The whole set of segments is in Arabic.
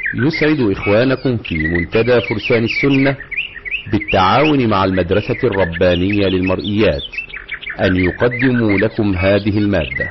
يسعد إخوانكم في منتدى فرسان السنة بالتعاون مع المدرسة الربانية للمرئيات أن يقدموا لكم هذه المادة.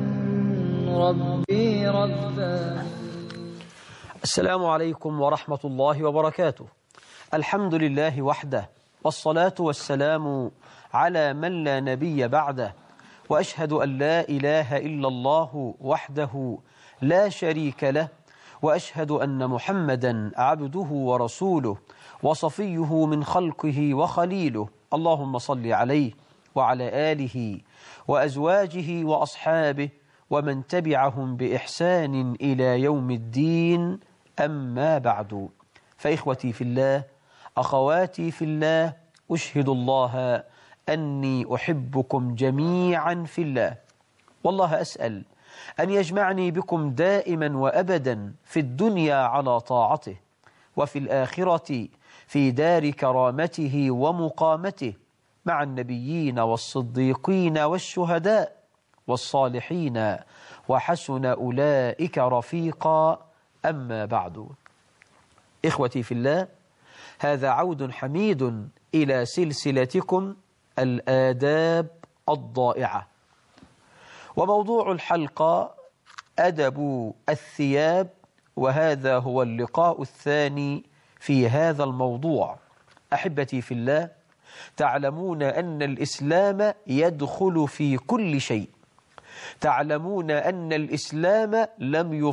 ربي ربا. السلام عليكم ورحمة الله وبركاته. الحمد لله وحده، والصلاة والسلام على من لا نبي بعده، وأشهد أن لا إله إلا الله وحده لا شريك له، وأشهد أن محمدا عبده ورسوله وصفيه من خلقه وخليله. اللهم صل عليه وعلى آله وأزواجه وأصحابه ومن تبعهم بإحسان إلى يوم الدين. أما بعد، فإخوتي في الله، أخواتي في الله، أشهد الله أني أحبكم جميعا في الله، والله أسأل أن يجمعني بكم دائما وأبدا في الدنيا على طاعته، وفي الآخرة في دار كرامته ومقامته مع النبيين والصديقين والشهداء والصالحين، وحسن أولئك رفيقا. أما بعد، إخوتي في الله، هذا عود حميد إلى سلسلتكم الآداب الضائعة، وموضوع الحلقة أدب الثياب، وهذا هو اللقاء الثاني في هذا الموضوع. أحبتي في الله، تعلمون أن الإسلام يدخل في كل شيء، تعلمون أن الإسلام لم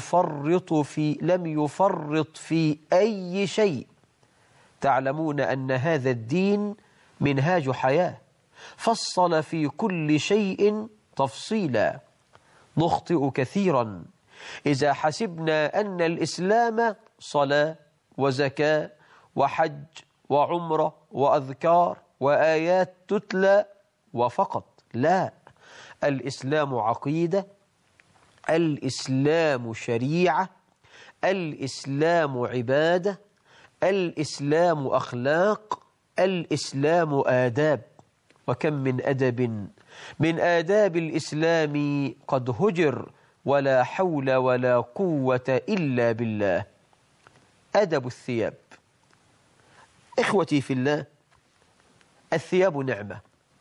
يفرط في أي شيء، تعلمون أن هذا الدين منهاج حياة، فصل في كل شيء تفصيلا. نخطئ كثيرا إذا حسبنا أن الإسلام صلاة وزكاة وحج وعمرة وأذكار وآيات تتلى وفقط. لا، الإسلام عقيدة، الإسلام شريعة، الإسلام عبادة، الإسلام أخلاق، الإسلام آداب. وكم من آداب الإسلام قد هجر، ولا حول ولا قوة إلا بالله. أدب الثياب. إخوتي في الله، الثياب نعمة،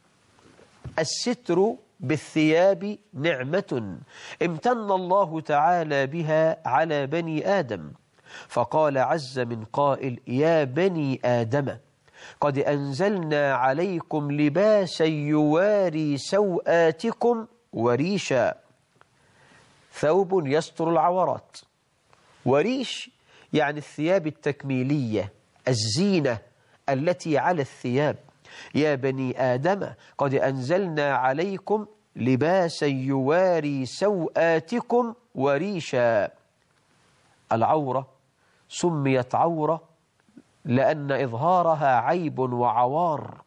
الستر بالثياب نعمة امتن الله تعالى بها على بني آدم، فقال عز من قائل: يا بني آدم قد أنزلنا عليكم لباسا يواري سوآتكم وريشا. ثوب يستر العورات، وريش يعني الثياب التكميلية، الزينة التي على الثياب. يا بني آدم قد أنزلنا عليكم لباسا يواري سوآتكم وريشا. العورة سميت عورة لأن إظهارها عيب وعوار.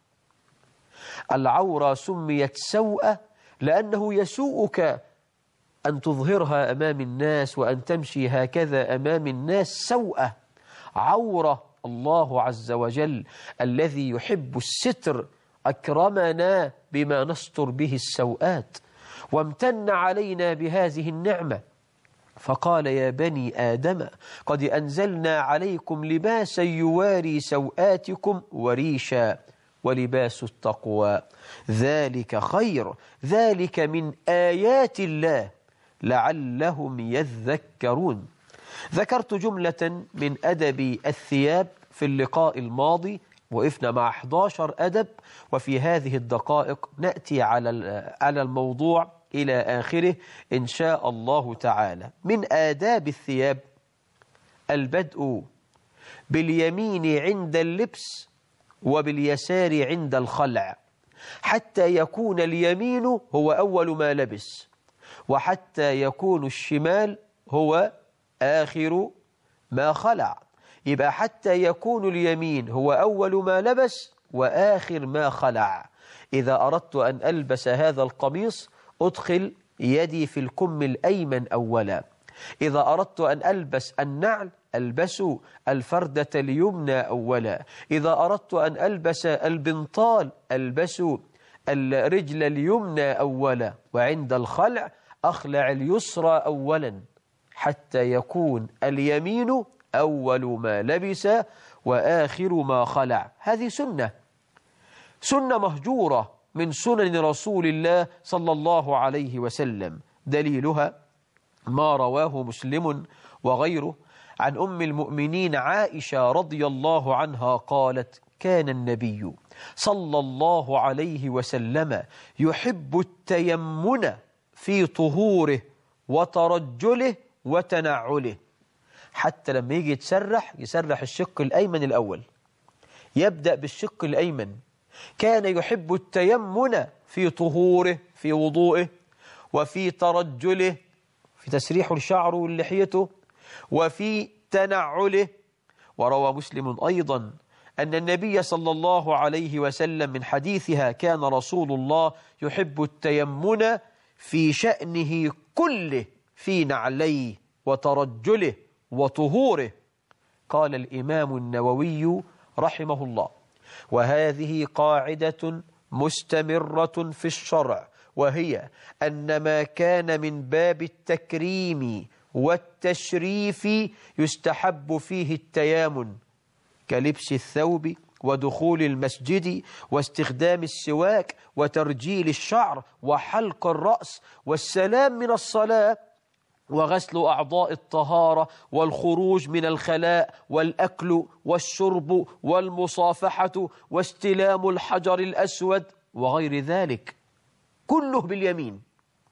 العورة سميت سوءة لأنه يسوءك أن تظهرها أمام الناس وأن تمشي هكذا أمام الناس سوءة. عورة الله عز وجل الذي يحب الستر أكرمنا بما نستر به السوءات، وامتن علينا بهذه النعمة، فقال: يا بني آدم قد أنزلنا عليكم لباسا يواري سوآتكم وريشا، ولباس التقوى ذلك خير، ذلك من آيات الله لعلهم يذكرون. ذكرت جملة من أدب الثياب في اللقاء الماضي، وقفنا مع 11 أدب، وفي هذه الدقائق نأتي على الموضوع إلى آخره إن شاء الله تعالى. من آداب الثياب البدء باليمين عند اللبس وباليسار عند الخلع، حتى يكون اليمين هو أول ما لبس، وحتى يكون الشمال هو آخر ما خلع. يبقى حتى يكون اليمين هو أول ما لبس وآخر ما خلع. إذا أردت أن ألبس هذا القميص أدخل يدي في الكم الأيمن أولا. إذا أردت أن ألبس النعل ألبس الفردة اليمنى أولا. إذا أردت أن ألبس البنطال ألبس الرجل اليمنى أولا، وعند الخلع أخلع اليسرى أولا، حتى يكون اليمين أول ما لبس وآخر ما خلع. هذه سنة مهجورة من سنن رسول الله صلى الله عليه وسلم. دليلها ما رواه مسلم وغيره عن أم المؤمنين عائشة رضي الله عنها قالت: كان النبي صلى الله عليه وسلم يحب التيمن في طهوره وترجله وتنعله. حتى لما يجي يسرح الشق الأيمن الأول، يبدأ بالشق الأيمن. كان يحب التيمن في طهوره في وضوئه، وفي ترجله في تسريح الشعر واللحيته، وفي تنعله. وروى مسلم أيضا أن النبي صلى الله عليه وسلم من حديثها: كان رسول الله يحب التيمن في شأنه كله، في نعليه وترجله وطهوره. قال الإمام النووي رحمه الله: وهذه قاعدة مستمرة في الشرع، وهي أن ما كان من باب التكريم والتشريف يستحب فيه التيامن، كلبس الثوب ودخول المسجد واستخدام السواك وترجيل الشعر وحلق الرأس والسلام من الصلاة وغسل أعضاء الطهارة والخروج من الخلاء والأكل والشرب والمصافحة واستلام الحجر الأسود وغير ذلك، كله باليمين.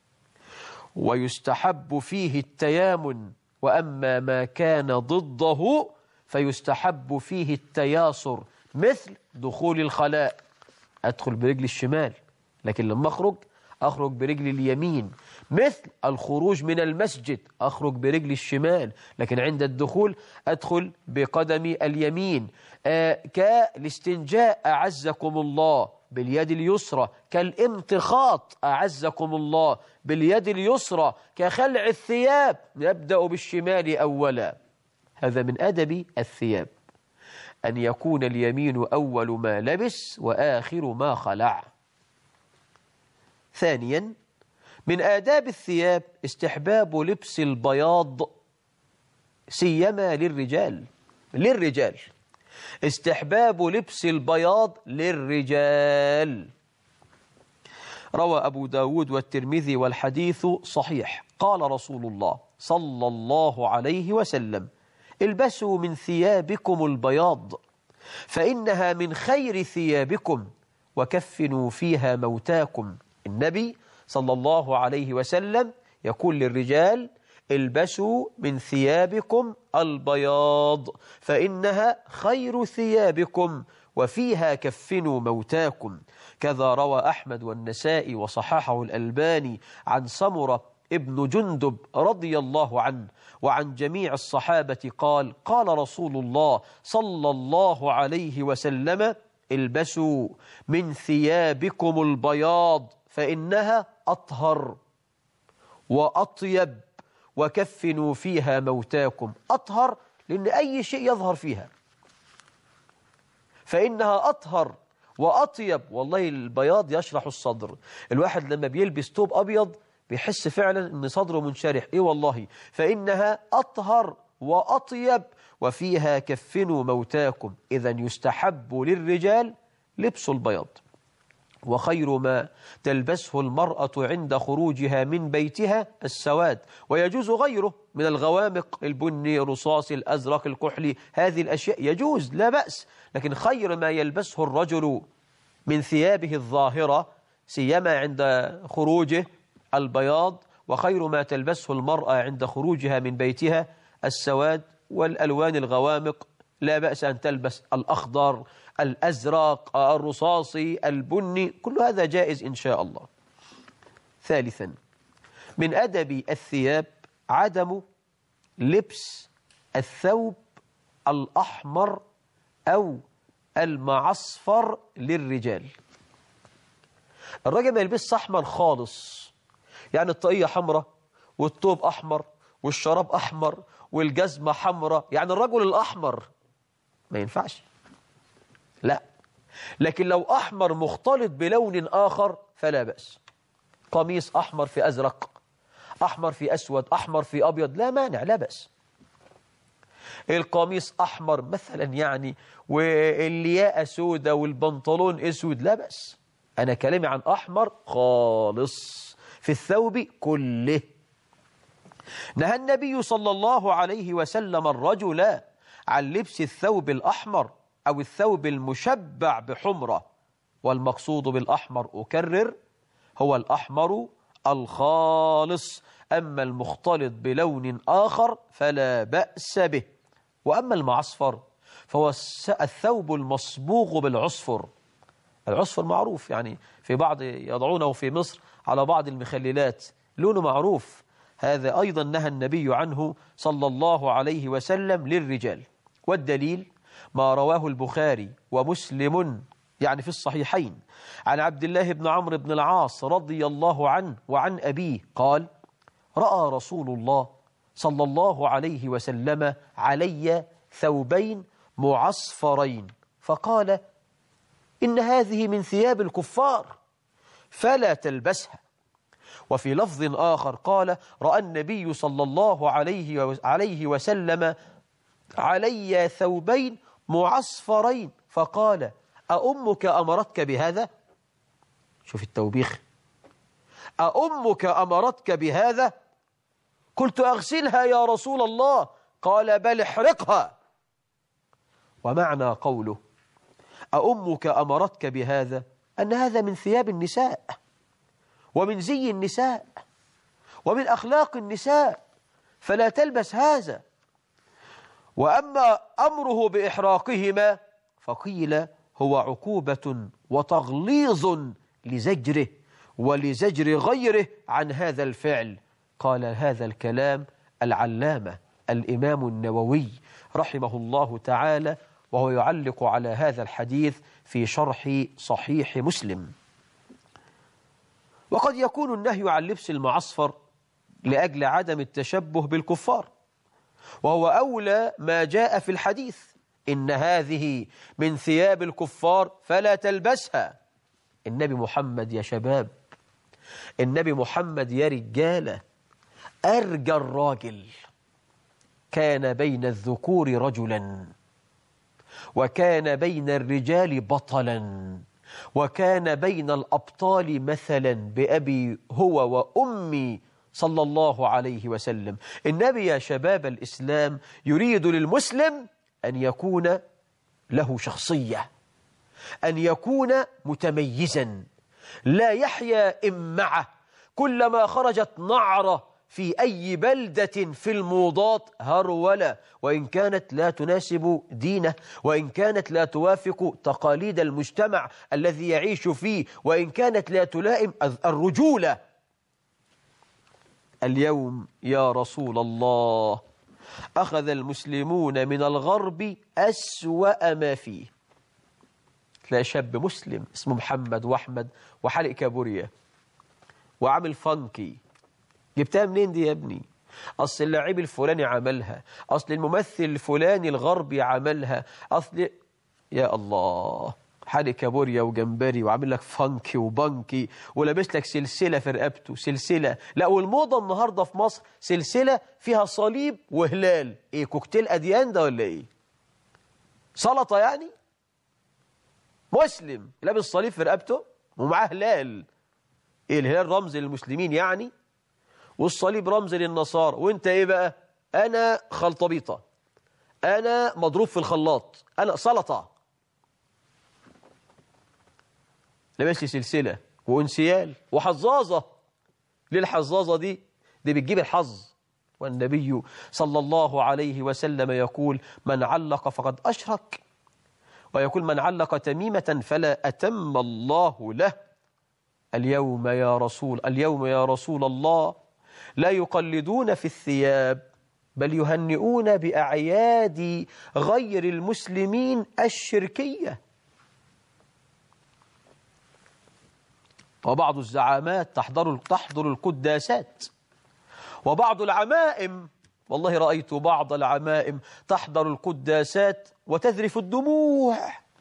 ويستحب فيه التيامن، وأما ما كان ضده فيستحب فيه التياسر، مثل دخول الخلاء، أدخل برجل الشمال، لكن لما أخرج برجل اليمين. مثل الخروج من المسجد، أخرج برجل الشمال، لكن عند الدخول أدخل بقدمي اليمين. كالاستنجاء أعزكم الله باليد اليسرى، كالامتخاط أعزكم الله باليد اليسرى، كخلع الثياب يبدأ بالشمال أولا. هذا من أدب الثياب، أن يكون اليمين أول ما لبس وآخر ما خلع. ثانيا، من آداب الثياب استحباب لبس البياض، سيما للرجال. استحباب لبس البياض للرجال. روى أبو داود والترمذي والحديث صحيح. قال رسول الله صلى الله عليه وسلم: البسوا من ثيابكم البياض فإنها من خير ثيابكم وكفنوا فيها موتاكم. النبي صلى الله عليه وسلم يقول للرجال: البسوا من ثيابكم البياض فإنها خير ثيابكم وفيها كفنوا موتاكم. كذا روى أحمد والنسائي وصححه الألباني عن سمرة ابن جندب رضي الله عنه وعن جميع الصحابة قال: قال رسول الله صلى الله عليه وسلم: البسوا من ثيابكم البياض فإنها أطهر وأطيب وكفنوا فيها موتاكم. أطهر لأن أي شيء يظهر فيها، فإنها أطهر وأطيب. والله البياض يشرح الصدر. الواحد لما بيلبس ثوب أبيض بيحس فعلا أن صدره منشرح. إيه والله. فإنها أطهر وأطيب وفيها كفنوا موتاكم. إذن يستحب للرجال لبس البياض. وخير ما تلبسه المرأة عند خروجها من بيتها السواد، ويجوز غيره من الغوامق، البني، الرصاصي، الأزرق، الكحلي، هذه الأشياء يجوز لا بأس. لكن خير ما يلبسه الرجل من ثيابه الظاهرة سيما عند خروجه البياض، وخير ما تلبسه المرأة عند خروجها من بيتها السواد والألوان الغوامق. لا بأس أن تلبس الأخضر، الأزرق، الرصاصي، البني، كل هذا جائز إن شاء الله. ثالثا، من أدب الثياب عدم لبس الثوب الأحمر أو المعصفر للرجال. الراجل ما يلبس أحمر خالص، يعني الطاقية حمراء والثوب أحمر والشراب أحمر والجزمة حمراء، يعني الرجل الأحمر ما ينفعش، لا. لكن لو أحمر مختلط بلون آخر فلا بأس. قميص أحمر في أزرق، أحمر في أسود، أحمر في أبيض، لا مانع، لا بأس. القميص أحمر مثلا يعني، واللياقة سودة والبنطلون أسود، لا بأس. أنا كلامي عن أحمر خالص في الثوب كله. نهى النبي صلى الله عليه وسلم الرجل عن لبس الثوب الأحمر أو الثوب المشبع بحمرة، والمقصود بالأحمر أكرر هو الأحمر الخالص، أما المختلط بلون آخر فلا بأس به. وأما المعصفر فهو الثوب المصبوغ بالعصفر. العصفر معروف يعني، في بعض يضعونه في مصر على بعض المخللات، لونه معروف. هذا أيضا نهى النبي عنه صلى الله عليه وسلم للرجال. والدليل ما رواه البخاري ومسلم يعني في الصحيحين عن عبد الله بن عمرو بن العاص رضي الله عنه وعن أبيه قال: رأى رسول الله صلى الله عليه وسلم علي ثوبين معصفرين فقال: إن هذه من ثياب الكفار فلا تلبسها. وفي لفظ آخر قال: رأى النبي صلى الله عليه وسلم علي ثوبين معصفرين فقال: أأمك أمرتك بهذا؟ شوف التوبيخ، أأمك أمرتك بهذا؟ قلت: أغسلها يا رسول الله. قال: بل احرقها. ومعنى قوله أأمك أمرتك بهذا أن هذا من ثياب النساء ومن زي النساء ومن أخلاق النساء، فلا تلبس هذا. وأما أمره بإحراقهما فقيل هو عقوبة وتغليظ لزجره ولزجر غيره عن هذا الفعل. قال هذا الكلام العلامة الإمام النووي رحمه الله تعالى، وهو يعلق على هذا الحديث في شرح صحيح مسلم. وقد يكون النهي عن لبس المعصفر لأجل عدم التشبه بالكفار، وهو أولى ما جاء في الحديث: إن هذه من ثياب الكفار فلا تلبسها. النبي محمد يا شباب، النبي محمد يا رجالة، أرجى الراجل، كان بين الذكور رجلا، وكان بين الرجال بطلا، وكان بين الأبطال مثلا بأبي هو وأمي صلى الله عليه وسلم. النبي يا شباب الإسلام يريد للمسلم أن يكون له شخصية، أن يكون متميزا، لا يحيا إمعة. كلما خرجت نعرة في أي بلدة في الموضات هرولة، وإن كانت لا تناسب دينه، وإن كانت لا توافق تقاليد المجتمع الذي يعيش فيه، وإن كانت لا تلائم الرجولة. اليوم يا رسول الله أخذ المسلمون من الغرب أسوأ ما فيه. تلاقي شاب مسلم اسمه محمد وأحمد وحلق كابوريا وعامل فانكي. جبتها منين دي يا ابني؟ أصل اللاعب الفلاني عملها، أصل الممثل الفلاني الغربي عملها، أصل يا الله، حالق كابوريا وجمبري وعامل لك فانكي وبانكي ولابس لك سلسلة في رقبته، سلسلة. لا، والموضة النهاردة في مصر سلسلة فيها صليب وهلال. إيه، كوكتيل أديان ده ولا إيه؟ سلطة يعني؟ مسلم لابس صليب في رقبته ومعاه هلال. إيه، الهلال رمز للمسلمين يعني، والصليب رمز للنصارى. وانت ايه بقى؟ انا خلطبيطة، انا مضروب في الخلاط، انا سلطة. لابس لي سلسلة وانسيال وحظاظة. ليه الحظاظة دي بتجيب الحظ. والنبي صلى الله عليه وسلم يقول: من علق فقد أشرك، ويقول: من علق تميمة فلا أتم الله له. اليوم يا رسول الله لا يقلدون في الثياب، بل يهنئون بأعياد غير المسلمين الشركية. وبعض الزعامات تحضر القداسات، وبعض العمائم، والله رأيت بعض العمائم تحضر القداسات وتذرف الدموع،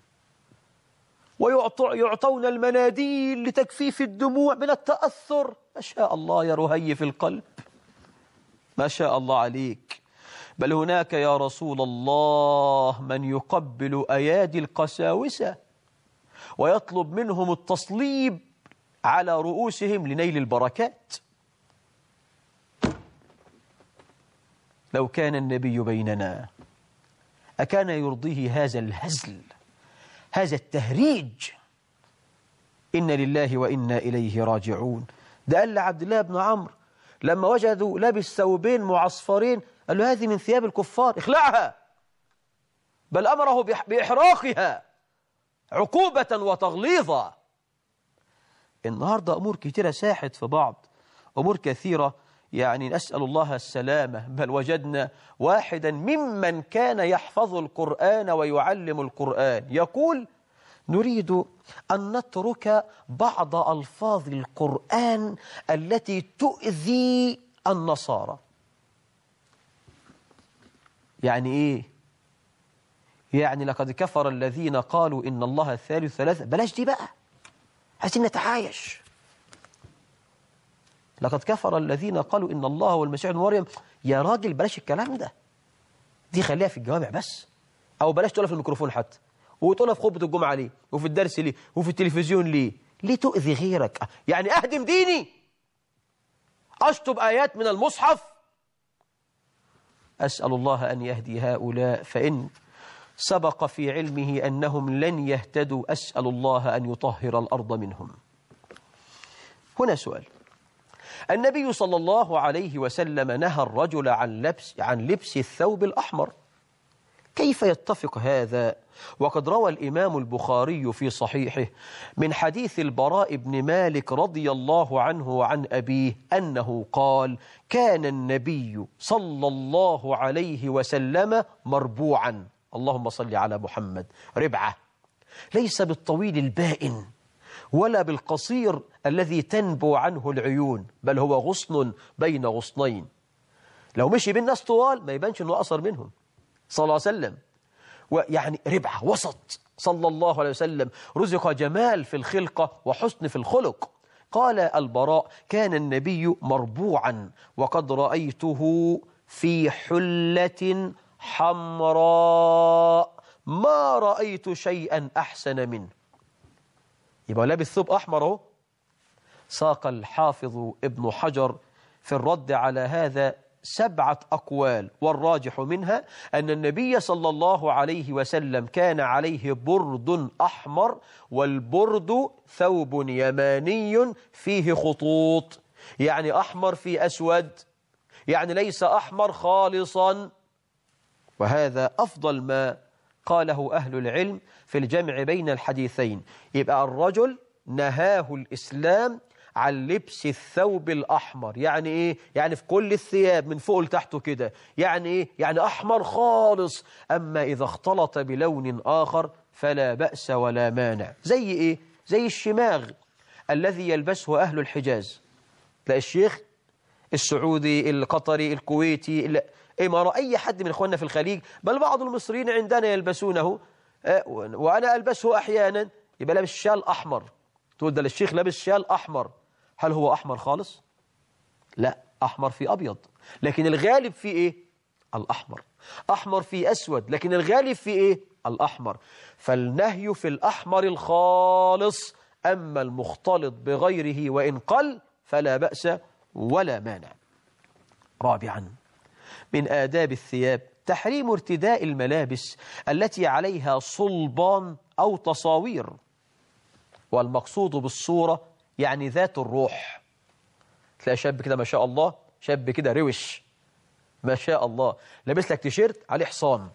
ويعطون المناديل لتجفيف الدموع من التأثر. ما شاء الله يا رهي في القلب، ما شاء الله عليك. بل هناك يا رسول الله من يقبل أيادي القساوسة ويطلب منهم التصليب على رؤوسهم لنيل البركات. لو كان النبي بيننا أكان يرضيه هذا الهزل، هذا التهريج؟ إن لله وإنا إليه راجعون. ده قال لعبد الله بن عمرو لما وجدوا لابس ثوبين معصفرين قال له هذه من ثياب الكفار اخلعها، بل أمره بإحراقها عقوبة وتغليظا. النهاردة أمور كثيرة ساحت في بعض، أمور كثيرة يعني نسأل الله السلامة. بل وجدنا واحدا ممن كان يحفظ القرآن ويعلم القرآن يقول نريد أن نترك بعض ألفاظ القرآن التي تؤذي النصارى. يعني إيه؟ يعني لقد كفر الذين قالوا إن الله الثالث ثلاثة. بلاش دي بقى، عايزين نتعايش. لقد كفر الذين قالوا إن الله هو المسيح ابن مريم. يا راجل بلاش الكلام ده، دي خليها في الجوامع بس، أو بلاش تقولها في الميكروفون حتى، وتقولها في خطبة الجمعة ليه، وفي الدرس ليه، وفي التلفزيون ليه؟ ليه تؤذي غيرك؟ يعني أهدم ديني، أشطب آيات من المصحف؟ أسأل الله أن يهدي هؤلاء، فإن سبق في علمه أنهم لن يهتدوا أسأل الله أن يطهر الأرض منهم. هنا سؤال: النبي صلى الله عليه وسلم نهى الرجل عن لبس الثوب الأحمر، كيف يتفق هذا؟ وقد روى الإمام البخاري في صحيحه من حديث البراء بن مالك رضي الله عنه وعن أبيه أنه قال: كان النبي صلى الله عليه وسلم مربوعا، اللهم صل على محمد، ربعة، ليس بالطويل البائن ولا بالقصير الذي تنبو عنه العيون، بل هو غصن بين غصنين. لو مشي بالناس طوال ما يبانش أنه أقصر منهم صلى الله عليه وسلم، ويعني ربعة وسط صلى الله عليه وسلم، رزق جمال في الخلقة وحسن في الخلق. قال البراء: كان النبي مربوعا وقد رأيته في حلة حمراء ما رأيت شيئا أحسن منه. يبقى لابس ثوب أحمر اهو. ساق الحافظ ابن حجر في الرد على هذا 7 أقوال، والراجح منها أن النبي صلى الله عليه وسلم كان عليه برد أحمر، والبرد ثوب يماني فيه خطوط، يعني أحمر في أسود، يعني ليس أحمر خالصا. وهذا أفضل ما قاله أهل العلم في الجمع بين الحديثين. يبقى الرجل نهاه الإسلام عن لبس الثوب الأحمر. يعني إيه؟ يعني في كل الثياب من فوق لتحته كده. يعني إيه؟ يعني أحمر خالص. أما إذا اختلط بلون آخر فلا بأس ولا مانع. زي إيه؟ زي الشماغ الذي يلبسه أهل الحجاز. تلاقي الشيخ السعودي، القطري، الكويتي، الإمارة، أي حد من إخواننا في الخليج، بل بعض المصريين عندنا يلبسونه، وأنا ألبسه أحيانا، يبقى لابس شال أحمر. تقول ده الشيخ لابس شال أحمر، هل هو أحمر خالص؟ لا، أحمر في أبيض، لكن الغالب في إيه؟ الأحمر. أحمر في أسود، لكن الغالب في إيه؟ الأحمر. فالنهي في الأحمر الخالص، أما المختلط بغيره وإن قل فلا بأس ولا مانع. رابعا، من آداب الثياب تحريم ارتداء الملابس التي عليها صلبان أو تصاوير، والمقصود بالصورة يعني ذات الروح. تلاقي شاب كده ما شاء الله، شاب كده روش ما شاء الله، لابس لك تيشيرت عليه حصان.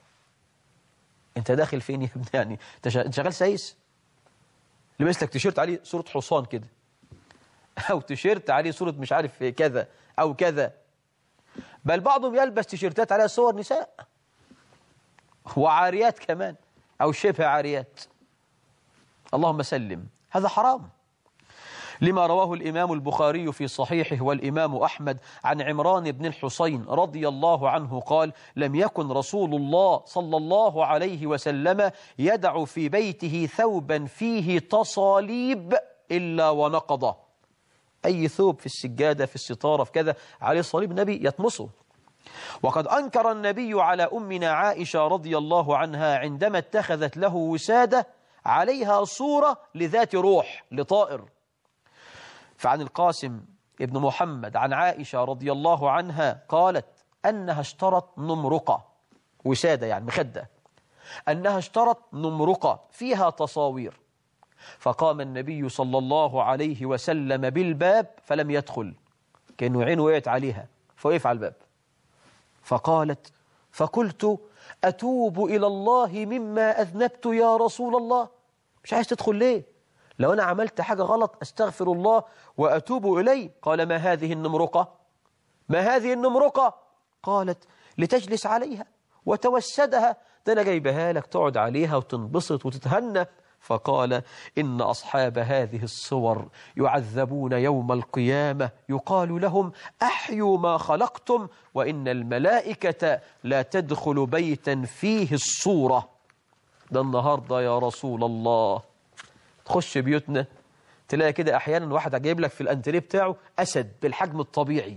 انت داخل فين يا ابني؟ يعني انت شغال سايس؟ لابس لك تيشيرت عليه صورة حصان كده، او تيشيرت عليه صورة مش عارف كذا او كذا. بل بعضهم يلبس تيشيرتات عليها صور نساء وعاريات كمان او شبه عاريات. اللهم سلم. هذا حرام، لما رواه الإمام البخاري في صحيحه والإمام أحمد عن عمران بن الحصين رضي الله عنه قال: لم يكن رسول الله صلى الله عليه وسلم يدع في بيته ثوبا فيه تصاليب إلا ونقضه. أي ثوب في السجادة، في الستارة، في كذا عليه صليب، نبي يطمسه وقد أنكر النبي على أمنا عائشة رضي الله عنها عندما اتخذت له وسادة عليها صورة لذات روح لطائر. فعن القاسم ابن محمد عن عائشة رضي الله عنها قالت أنها اشترت نمرقة، وسادة يعني مخدة، أنها اشترت نمرقة فيها تصاوير، فقام النبي صلى الله عليه وسلم بالباب فلم يدخل، كأنه عينه وقعت عليها فوقف على الباب. فقالت فقلت أتوب إلى الله مما أذنبت يا رسول الله. مش عايز تدخل ليه؟ لو أنا عملت حاجة غلط أستغفر الله وأتوب إليه. قال ما هذه النمرقة؟ ما هذه النمرقة؟ قالت لتجلس عليها وتوسدها، ده أنا جايبها لك تقعد عليها وتنبسط وتتهنى. فقال إن أصحاب هذه الصور يعذبون يوم القيامة، يقال لهم أحيوا ما خلقتم، وإن الملائكة لا تدخل بيتا فيه الصورة. ده النهاردة يا رسول الله تخش بيوتنا تلاقي كده أحيانا واحد جايب لك في الأنتريه بتاعه أسد بالحجم الطبيعي،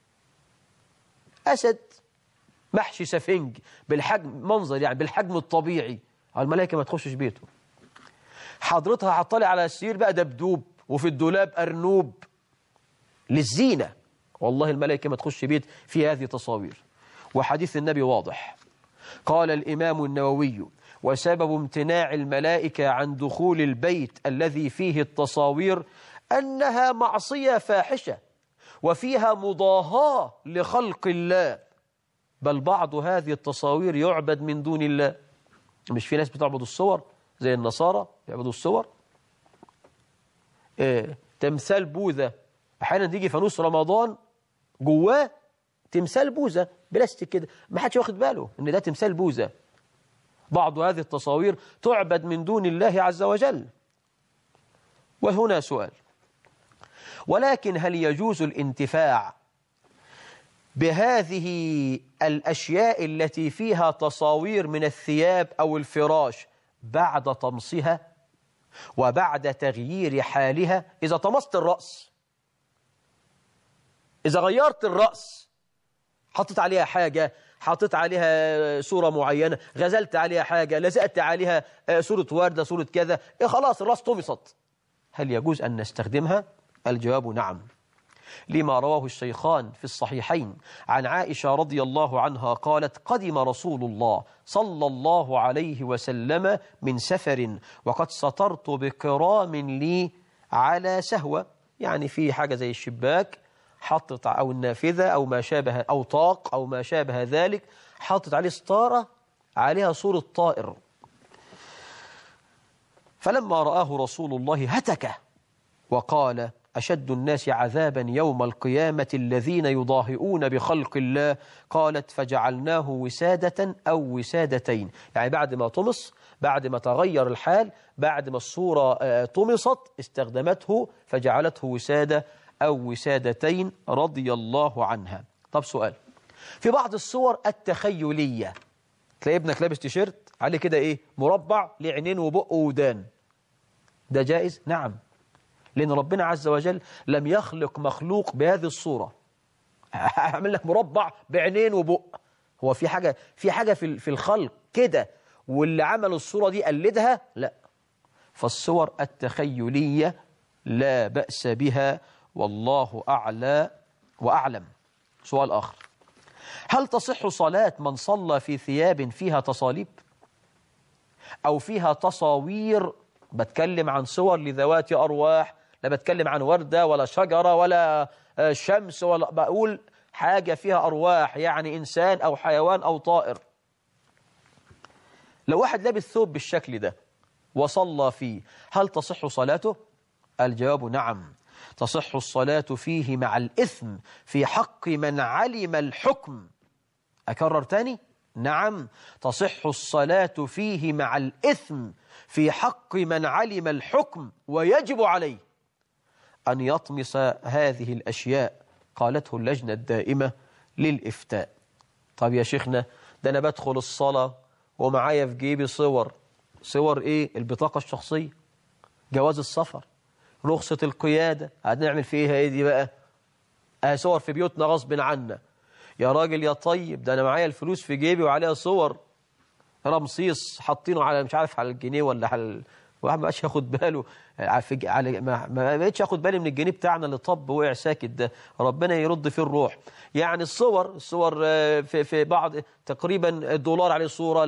أسد محشي سفنج بالحجم، منظر يعني بالحجم الطبيعي. الملائكة ما تخشش بيته. حضرتها هتطلع على السرير بقى دبدوب، وفي الدولاب أرنوب للزينة. والله الملائكة ما تخش بيت في هذه تصاوير. وحديث النبي واضح. قال الإمام النووي وسبب امتناع الملائكة عن دخول البيت الذي فيه التصاوير أنها معصية فاحشة وفيها مضاهاة لخلق الله، بل بعض هذه التصاوير يعبد من دون الله. مش في ناس بتعبد الصور زي النصارى بيعبدوا الصور؟ تمثال بوذا، أحيانا تيجي فانوس رمضان جواه تمثال بوذا بلاستيك كده، ما حدش واخد باله ان ده تمثال بوذا. بعض هذه التصاوير تعبد من دون الله عز وجل. وهنا سؤال: ولكن هل يجوز الانتفاع بهذه الأشياء التي فيها تصاوير من الثياب أو الفراش بعد طمسها وبعد تغيير حالها؟ إذا طمست الرأس، إذا غيرت الرأس، حطت عليها حاجة، حطت عليها صورة معينة، غزلت عليها حاجة، لزقت عليها صورة وردة، صورة كذا، خلاص الرأس طمست، هل يجوز أن نستخدمها؟ الجواب نعم، لما رواه الشيخان في الصحيحين عن عائشة رضي الله عنها قالت قدم رسول الله صلى الله عليه وسلم من سفر وقد سطرت بكرام لي على سهوة، يعني في حاجة زي الشباك حطت أو النافذة أو ما شابه أو طاق أو ما شابه ذلك، حطت عليه ستارة عليها صورة طائر. فلما رآه رسول الله هتكه وقال أشد الناس عذابا يوم القيامة الذين يضاهئون بخلق الله. قالت فجعلناه وسادة أو وسادتين، يعني بعد ما طمس، بعد ما تغير الحال، بعد ما الصورة طمست استخدمته فجعلته وسادة أو وسادتين رضي الله عنها. طب سؤال: في بعض الصور التخيلية تلاقي ابنك لابس تيشيرت عليه كده إيه مربع ليه عينين وبق وودان، ده جائز؟ نعم، لأن ربنا عز وجل لم يخلق مخلوق بهذه الصورة. أعمل لك مربع بعينين وبق، هو في حاجة في الخلق كده واللي عمل الصورة دي قلدها؟ لا. فالصور التخيلية لا بأس بها والله أعلى وأعلم. سؤال آخر: هل تصح صلاة من صلى في ثياب فيها تصاليب أو فيها تصاوير؟ بتكلم عن صور لذوات أرواح، لا بتكلم عن وردة ولا شجرة ولا شمس، ولا بقول حاجة فيها أرواح يعني إنسان أو حيوان أو طائر. لو واحد لابس ثوب بالشكل ده وصلى فيه هل تصح صلاته؟ الجواب نعم، تصح الصلاة فيه مع الإثم في حق من علم الحكم. أكرر تاني: نعم، تصح الصلاة فيه مع الإثم في حق من علم الحكم، ويجب عليه أن يطمس هذه الأشياء، قالته اللجنة الدائمة للإفتاء. طب يا شيخنا، ده أنا بدخل الصلاة ومعايا في جيبي صور إيه؟ البطاقة الشخصية، جواز السفر، رخصة القيادة، هنعمل فيها إيه دي بقى؟ صور في بيوتنا غصب عنا، يا راجل يا طيب، ده أنا معايا الفلوس في جيبي وعليها صور رمسيس حاطينه على مش عارف على الجنيه ولا على واحد ما بقاش ياخد باله على ما بقتش ياخد بالي من الجنيه بتاعنا اللي طب وقع ساكت ده، ربنا يرد فيه الروح. يعني الصور في بعض تقريبا الدولار عليه صورة،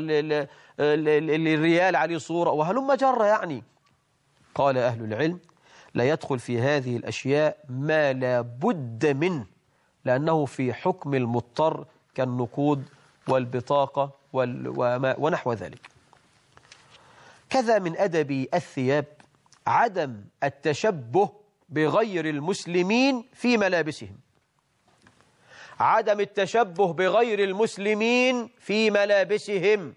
الريال عليه صورة، وهلم جرة يعني. قال أهل العلم لا يدخل في هذه الأشياء ما لا بد منه، لأنه في حكم المضطر كالنقود والبطاقة ونحو ذلك. كذا من أدب الثياب عدم التشبه بغير المسلمين في ملابسهم. عدم التشبه بغير المسلمين في ملابسهم،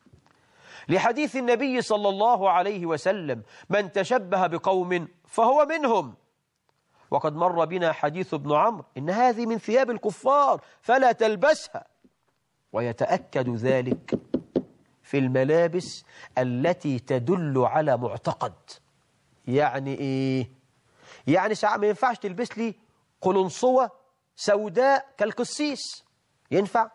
لحديث النبي صلى الله عليه وسلم: من تشبه بقوم فهو منهم. وقد مر بنا حديث ابن عمرو: إن هذه من ثياب الكفار فلا تلبسها. ويتأكد ذلك في الملابس التي تدل على معتقد. يعني إيه؟ يعني ساعة ما ينفعش تلبس لي قلنصوة سوداء كالقسيس. ينفع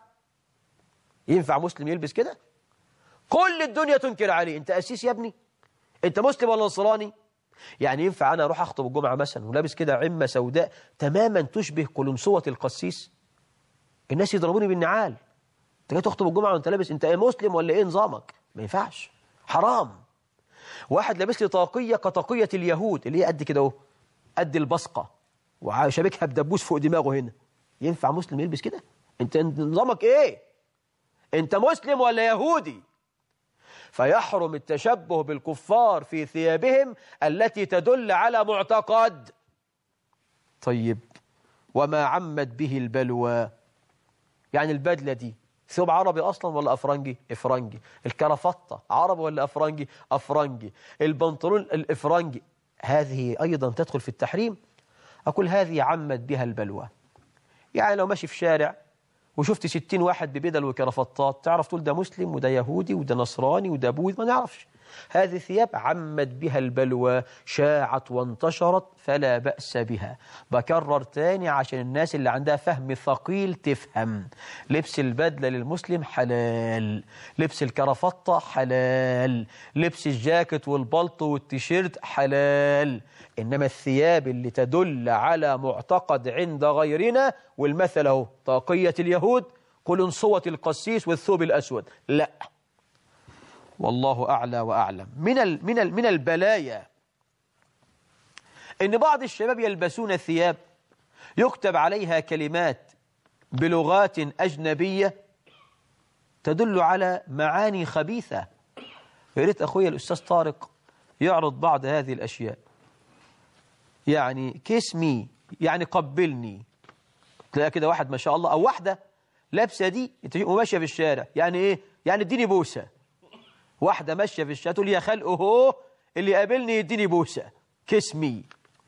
مسلم يلبس كده؟ كل الدنيا تنكر عليه. انت قسيس يا ابني؟ انت مسلم ولا نصراني؟ يعني ينفع انا اروح اخطب الجمعة مثلا ولابس كده عمة سوداء تماما تشبه قلنصوة القسيس؟ الناس يضربوني بالنعال. انت جاي تخطب الجمعة وانت لابس، انت ايه مسلم ولا ايه نظامك؟ ما ينفعش، حرام. واحد لابس لي طاقية كطاقية اليهود اللي هي قد كده اهو، قد البصقة، وشابكها بدبوس فوق دماغه هنا. ينفع مسلم يلبس كده؟ انت نظامك ايه؟ انت مسلم ولا يهودي؟ فيحرم التشبه بالكفار في ثيابهم التي تدل على معتقد. طيب وما عمت به البلوى، يعني البدلة دي ثوب عربي أصلا ولا أفرنجي؟ إفرنجي. الكرافتة عربي ولا أفرنجي؟ أفرنجي. البنطلون الإفرنجي، هذه أيضا تدخل في التحريم. أقول هذه عمت بها البلوى. يعني لو ماشي في شارع وشفت 60 واحد ببدل وكرافتات، تعرف تقول ده مسلم وده يهودي وده نصراني وده بوذي؟ ما نعرفش. هذه ثياب عمت بها البلوى، شاعت وانتشرت، فلا بأس بها. بكرر تاني عشان الناس اللي عندها فهم ثقيل تفهم: لبس البدلة للمسلم حلال، لبس الكرافتة حلال، لبس الجاكيت والبلطو والتيشيرت حلال. إنما الثياب اللي تدل على معتقد عند غيرنا، والمثل اهو طاقية اليهود، قلنصوة القسيس والثوب الأسود، لا. والله أعلى وأعلم. من البلايا إن بعض الشباب يلبسون ثياب يكتب عليها كلمات بلغات أجنبية تدل على معاني خبيثة. يا ريت أخويا الأستاذ طارق يعرض بعض هذه الأشياء. يعني كيس مي، يعني قبلني. تلاقي كده واحد ما شاء الله، أو واحدة لابسة دي وماشية في الشارع، يعني إيه؟ يعني اديني بوسة. واحدة ماشية في الشارع تقول يا خلقه هو اللي قابلني يديني بوسة. كيس مي.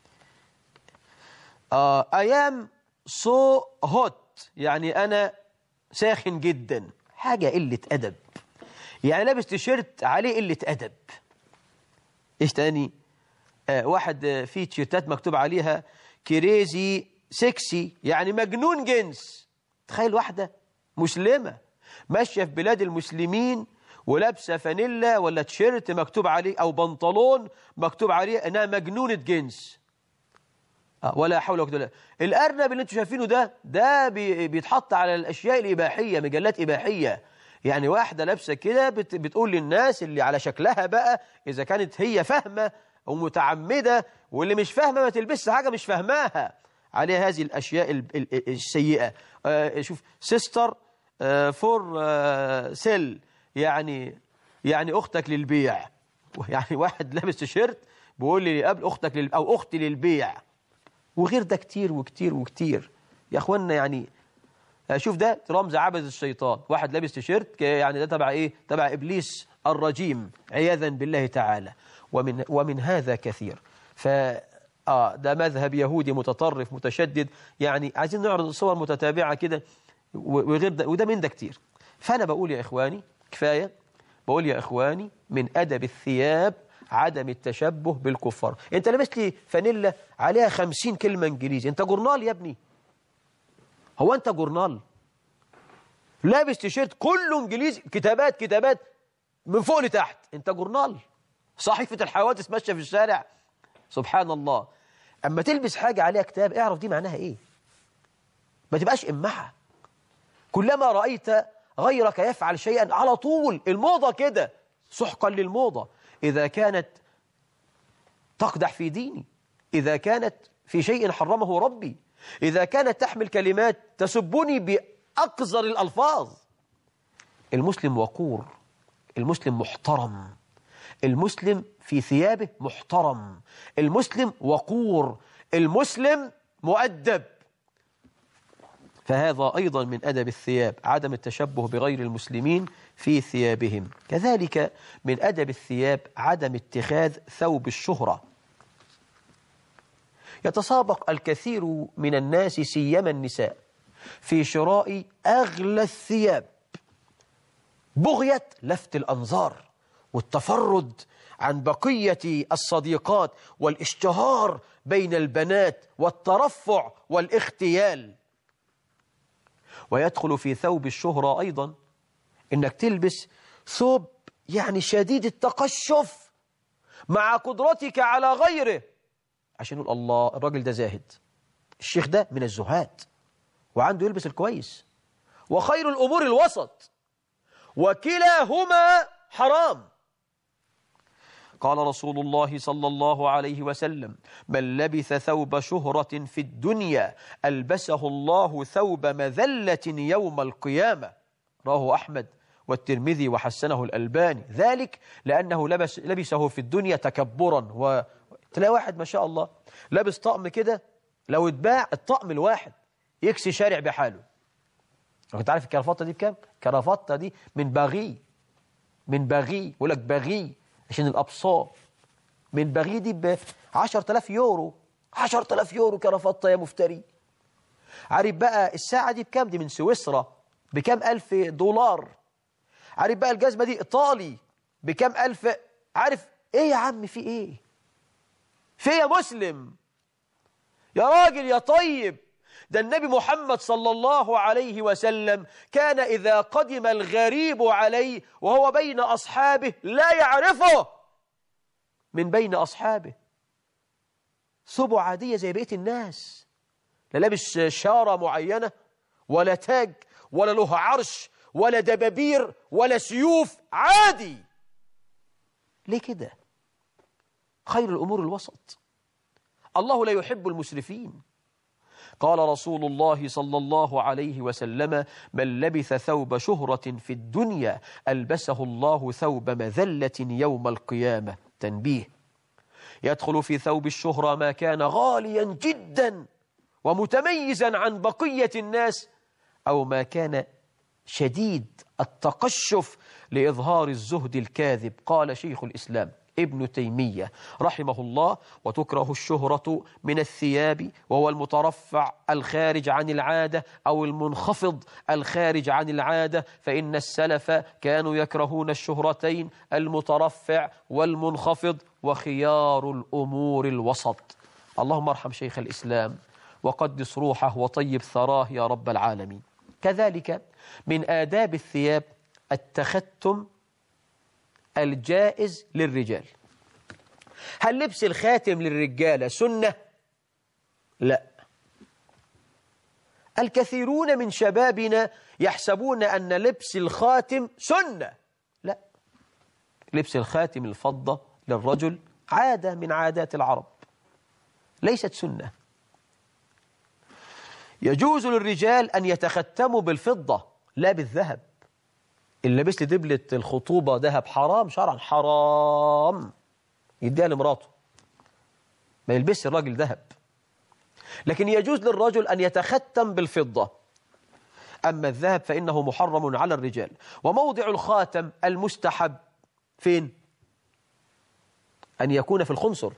أيام سو هوت، يعني أنا ساخن جدا. حاجة قلة أدب. يعني لابس تيشيرت عليه قلة أدب. إيش تاني؟ واحد فيه تيشيرتات مكتوب عليها كريزي سكسي، يعني مجنون جنس. تخيل واحدة مسلمة ماشية في بلاد المسلمين ولابسة فانيلا ولا تيشيرت مكتوب عليه، أو بنطلون مكتوب عليه أنها مجنونة جنس. ولا حول ولا قوة إلا بالله. الأرنب اللي انتوا شايفينه ده بيتحط على الأشياء الإباحية، مجلات إباحية. يعني واحدة لابسة كده بتقول للناس اللي على شكلها بقى، إذا كانت هي فاهمة ومتعمدة، واللي مش فاهمة ما تلبسش حاجة مش فاهماها، عليها هذه الأشياء السيئة. شوف، سيستر فور سيل، يعني أختك للبيع. يعني واحد لابس تيشيرت بيقول لي قبل أختك أو أختي للبيع. وغير ده كتير وكتير وكتير يا أخوانا. يعني شوف، ده رمز عبث الشيطان. واحد لابس تيشيرت، يعني ده تبع إيه؟ تبع إبليس الرجيم عياذا بالله تعالى. ومن هذا كثير. ده مذهب يهودي متطرف متشدد. يعني عايزين نعرض صور متتابعة كده، وغير ده وده من ده كتير. فأنا بقول يا إخواني كفاية. بقول يا إخواني من أدب الثياب عدم التشبه بالكفار. أنت لابس لي فانيلا عليها 50 كلمة إنجليزي، أنت جورنال يا ابني؟ هو أنت جورنال؟ لابس تيشيرت كله انجليزي، كتابات كتابات من فوق لتحت، انت جورنال، صحيفة الحوادث ماشية في الشارع. سبحان الله. اما تلبس حاجة عليها كتاب اعرف دي معناها ايه، ما تبقاش امحة. كلما رأيت غيرك يفعل شيئا على طول، الموضة كده، سحقا للموضة. إذا كانت تقدح في ديني، إذا كانت في شيء حرمه ربي، إذا كانت تحمل كلمات تسبني بأقذر الألفاظ. المسلم وقور، المسلم محترم، المسلم في ثيابه محترم، المسلم وقور، المسلم مؤدب. فهذا أيضا من أدب الثياب عدم التشبه بغير المسلمين في ثيابهم. كذلك من أدب الثياب عدم اتخاذ ثوب الشهرة. يتسابق الكثير من الناس سيما النساء في شراء أغلى الثياب بغية لفت الأنظار والتفرد عن بقية الصديقات والاشتهار بين البنات والترفع والاختيال. ويدخل في ثوب الشهرة أيضا إنك تلبس ثوب يعني شديد التقشف مع قدرتك على غيره، عشان يقول الله الراجل ده زاهد، الشيخ ده من الزهاد وعنده يلبس الكويس. وخير الأمور الوسط، وكلاهما حرام. قال رسول الله صلى الله عليه وسلم: من لبث ثوب شهرة في الدنيا ألبسه الله ثوب مذلة يوم القيامة. رواه أحمد والترمذي وحسنه الألباني. ذلك لأنه لبسه في الدنيا تكبرا. وتلاقي واحد ما شاء الله لابس طقم كده، لو اتباع الطقم الواحد يكسي شارع بحاله. كنت عارف الكرافتة دي بكام؟ الكرافتة دي من باغي، من باغي، يقول لك باغي عشان الأبصار. من باغي دي ب 10,000 يورو، 10,000 يورو كرافتة يا مفتري. عارف بقى الساعة دي بكام؟ دي من سويسرا بكام ألف دولار. عارف بقى الجزمة دي إيطالي بكام ألف. عارف إيه يا عم؟ في إيه؟ في يا مسلم؟ يا راجل يا طيب، ده النبي محمد صلى الله عليه وسلم كان إذا قدم الغريب عليه وهو بين أصحابه لا يعرفه من بين أصحابه، ثوبه عادية زي بقية الناس، لا لابس شارة معينة ولا تاج ولا له عرش ولا دبابير ولا سيوف، عادي. ليه كده؟ خير الأمور الوسط. الله لا يحب المسرفين. قال رسول الله صلى الله عليه وسلم: من لبث ثوب شهرة في الدنيا ألبسه الله ثوب مذلة يوم القيامة. تنبيه: يدخل في ثوب الشهرة ما كان غاليا جدا ومتميزا عن بقية الناس، أو ما كان شديد التقشف لإظهار الزهد الكاذب. قال شيخ الإسلام ابن تيمية رحمه الله: وتكره الشهرة من الثياب وهو المترفع الخارج عن العادة أو المنخفض الخارج عن العادة، فإن السلف كانوا يكرهون الشهرتين المترفع والمنخفض، وخيار الأمور الوسط. اللهم ارحم شيخ الإسلام وقدس روحه وطيب ثراه يا رب العالمين. كذلك من آداب الثياب التختم الجائز للرجال. هل لبس الخاتم للرجال سنة؟ لا. الكثيرون من شبابنا يحسبون أن لبس الخاتم سنة. لا، لبس الخاتم الفضة للرجل عادة من عادات العرب، ليست سنة. يجوز للرجال أن يتختموا بالفضة لا بالذهب. اللي لابس لي دبلة الخطوبة ذهب حرام شرعا، حرام يديها لمراته، ما يلبسش الراجل ذهب. لكن يجوز للرجل أن يتختم بالفضة. أما الذهب فإنه محرم على الرجال. وموضع الخاتم المستحب فين؟ أن يكون في الخنصر،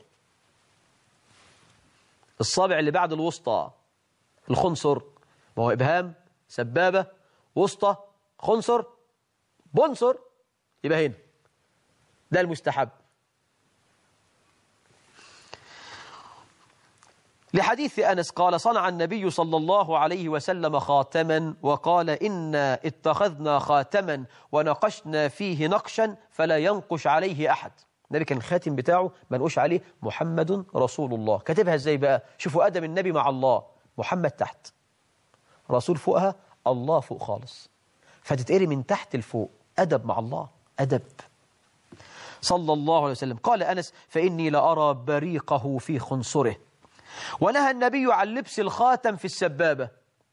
الصابع اللي بعد الوسطى، الخنصر. ما هو إبهام، سبابة، وسطى، خنصر، بنصر، يبقى هنا ده المستحب. لحديث أنس قال صنع النبي صلى الله عليه وسلم خاتما وقال إنا اتخذنا خاتما ونقشنا فيه نقشا فلا ينقش عليه أحد. النبي كان الخاتم بتاعه منقوش عليه محمد رسول الله. كاتبها ازاي بقى؟ شوفوا أدب النبي مع الله، محمد تحت، رسول فوقها، الله فوق خالص، فتتقري من تحت لفوق. أدب مع الله، أدب صلى الله عليه وسلم. قال أنس فإني لأرى بريقه في خنصره. ونهى النبي عن لبس الخاتم في السبابة،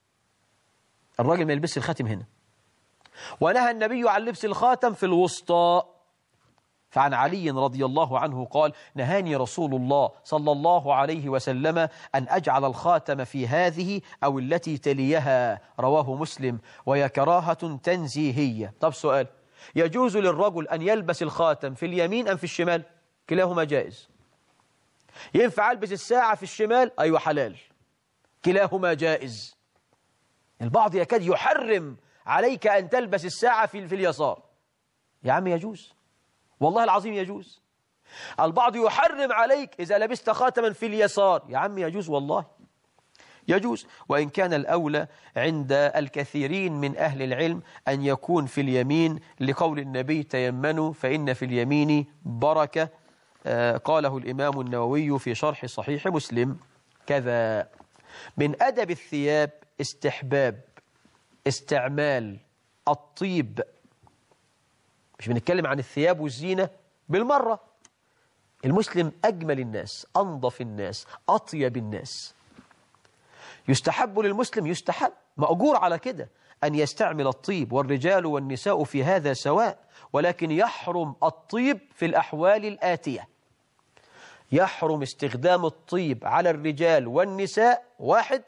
الراجل ما يلبس الخاتم هنا. ونهى النبي عن لبس الخاتم في الوسطى. فعن علي رضي الله عنه قال نهاني رسول الله صلى الله عليه وسلم أن أجعل الخاتم في هذه أو التي تليها، رواه مسلم، وهي كراهة تنزيهية. طب سؤال، يجوز للرجل أن يلبس الخاتم في اليمين أم في الشمال؟ كلاهما جائز. ينفع ألبس الساعة في الشمال؟ أيوة حلال، كلاهما جائز. البعض يكاد يحرم عليك أن تلبس الساعة في اليسار. يا عم يجوز، والله العظيم يجوز. البعض يحرم عليك إذا لبست خاتما في اليسار. يا عم يجوز، والله يجوز، وإن كان الأولى عند الكثيرين من أهل العلم أن يكون في اليمين، لقول النبي تيمنوا فإن في اليمين بركة، قاله الإمام النووي في شرح صحيح مسلم. كذا من أدب الثياب استحباب استعمال الطيب. مش بنتكلم عن الثياب والزينة بالمرة. المسلم أجمل الناس، أنظف الناس، أطيب الناس. يستحب للمسلم، يستحب مأجور على كده، أن يستعمل الطيب، والرجال والنساء في هذا سواء، ولكن يحرم الطيب في الأحوال الآتية. يحرم استخدام الطيب على الرجال والنساء: واحد،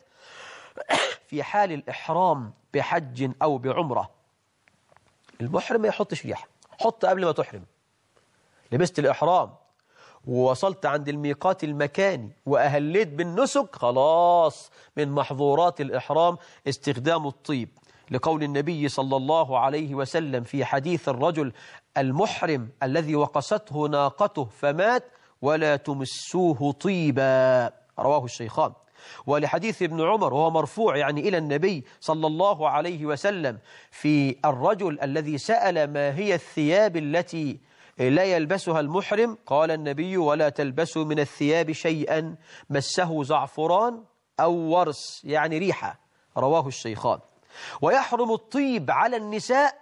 في حال الإحرام بحج أو بعمرة. المحرم ما يحطش ريحة، حط قبل ما تحرم. لبست الإحرام ووصلت عند الميقات المكاني وأهليت بالنسك، خلاص من محظورات الإحرام استخدام الطيب، لقول النبي صلى الله عليه وسلم في حديث الرجل المحرم الذي وقسته ناقته فمات: ولا تمسوه طيبا، رواه الشيخان. ولحديث ابن عمر وهو مرفوع يعني إلى النبي صلى الله عليه وسلم في الرجل الذي سأل ما هي الثياب التي لا يلبسها المحرم، قال النبي: ولا تلبسوا من الثياب شيئا مسه زعفران أو ورس، يعني ريحة، رواه الشيخان. ويحرم الطيب على النساء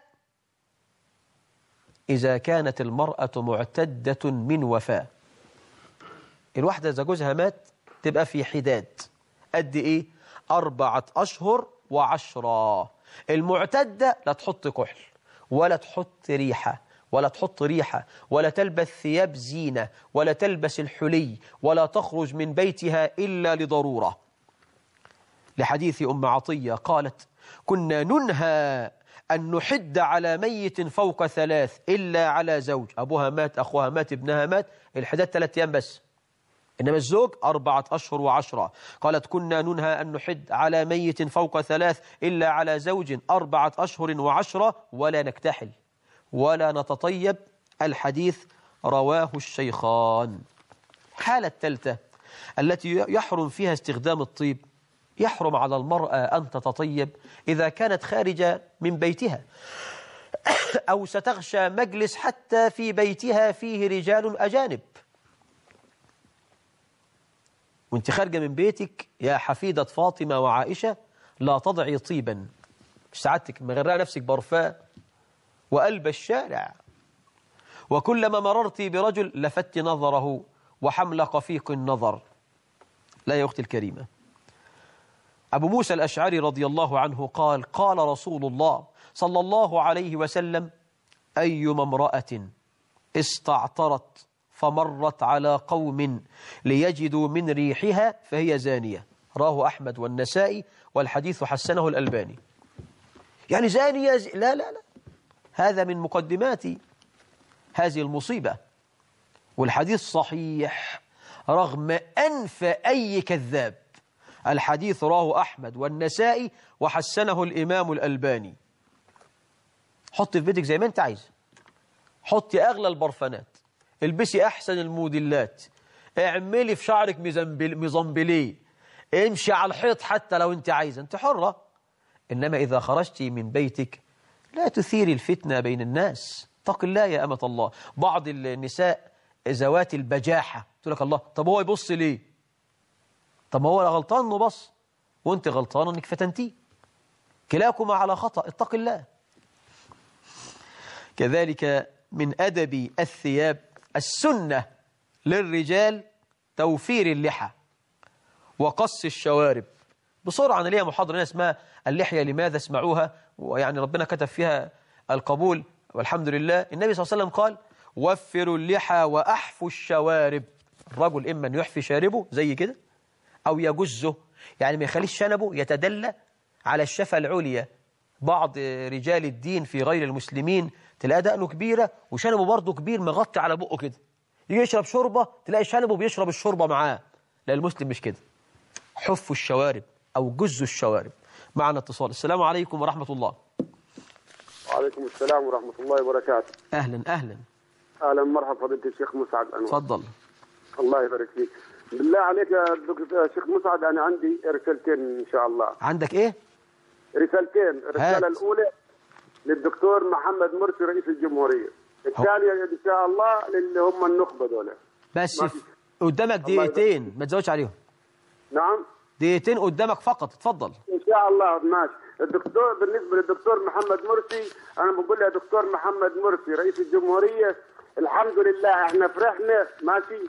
إذا كانت المرأة معتدة من وفاة. الواحدة إذا جوزها مات تبقى في حداد قد إيه؟ 4 أشهر و10. المعتدة لا تحط كحل ولا تحط ريحة ولا تلبس ثياب زينة ولا تلبس الحلي ولا تخرج من بيتها إلا لضرورة. لحديث أم عطية قالت: كنا ننهى أن نحد على ميت فوق 3 إلا على زوج، أبوها مات، أخوها مات، ابنها مات، الحداد 3 أيام بس، إنما الزوج 4 أشهر و10. قالت: كنا ننهى أن نحد على ميت فوق 3 إلا على زوج 4 أشهر و10 ولا نكتحل ولا نتطيب. الحديث رواه الشيخان. حالة الثالثة التي يحرم فيها استخدام الطيب: يحرم على المرأة أن تتطيب إذا كانت خارجة من بيتها أو ستغشى مجلس حتى في بيتها فيه رجال أجانب. وانت خارجة من بيتك يا حفيدة فاطمة وعائشة لا تضعي طيبا، سعادتك مغرقة نفسك برفان وقلب الشارع، وكلما مررت برجل لفت نظره وحملق فيك النظر. لا يا أختي الكريمة. أبو موسى الأشعري رضي الله عنه قال: قال رسول الله صلى الله عليه وسلم: أيما امرأة استعطرت فمرت على قوم ليجدوا من ريحها فهي زانية، راه أحمد والنسائي، والحديث حسنه الألباني. يعني زانية لا لا لا، هذا من مقدمات هذه المصيبة. والحديث صحيح رغم أنف أي كذاب. الحديث راه أحمد والنسائي وحسنه الإمام الألباني. حط في بيتك زي ما أنت عايز، حطي أغلى البرفانات، البسي أحسن الموديلات، اعملي في شعرك مزنبليه، امشي على الحيط حتى لو أنت عايزة، أنت حرة. إنما إذا خرجت من بيتك لا تثيري الفتنة بين الناس، اتق الله يا أمة الله. بعض النساء ذوات البجاحة تقول لك الله، طب هو يبص ليه؟ طب ما هو غلطان إنه بص، وأنت غلطان إنك فتنتيه، كلاكما على خطأ، اتق الله. كذلك من أدب الثياب السنة للرجال توفير اللحى وقص الشوارب. بسرعة، أنا ليها محاضرة هنا اسمها اللحية لماذا، اسمعوها، ويعني ربنا كتب فيها القبول والحمد لله. النبي صلى الله عليه وسلم قال وفروا اللحى وأحفوا الشوارب. الرجل إما أن يحفي شاربه زي كده أو يجزه، يعني ما يخليش شنبه يتدلى على الشفة العليا. بعض رجال الدين في غير المسلمين تلاقي دقنه كبيرة وشنبه برضه كبير مغطي على بقه كده، يجي يشرب شوربة تلاقي شنبه بيشرب الشوربة معاه. لا، المسلم مش كده. حفوا الشوارب أو جزوا الشوارب. معنا اتصال. السلام عليكم ورحمة الله. وعليكم السلام ورحمة الله وبركاته. أهلا أهلا. أهلا مرحبا فضيلة الشيخ مسعد أنور. تفضل. الله يبارك فيك. بالله عليك يا شيخ مسعد، أنا عندي رسالتين إن شاء الله. عندك إيه؟ رسالتين. الرسالة هات. الأولى للدكتور محمد مرسي رئيس الجمهورية، الثانية إن شاء الله للي هم النخبة دول. بس قدامك دقيقتين، ما تزودش عليهم. نعم؟ دقيقتين قدامك فقط، اتفضل. إن شاء الله ماشي. الدكتور بالنسبة للدكتور محمد مرسي، أنا بقول يا دكتور محمد مرسي رئيس الجمهورية، الحمد لله احنا فرحنا ماشي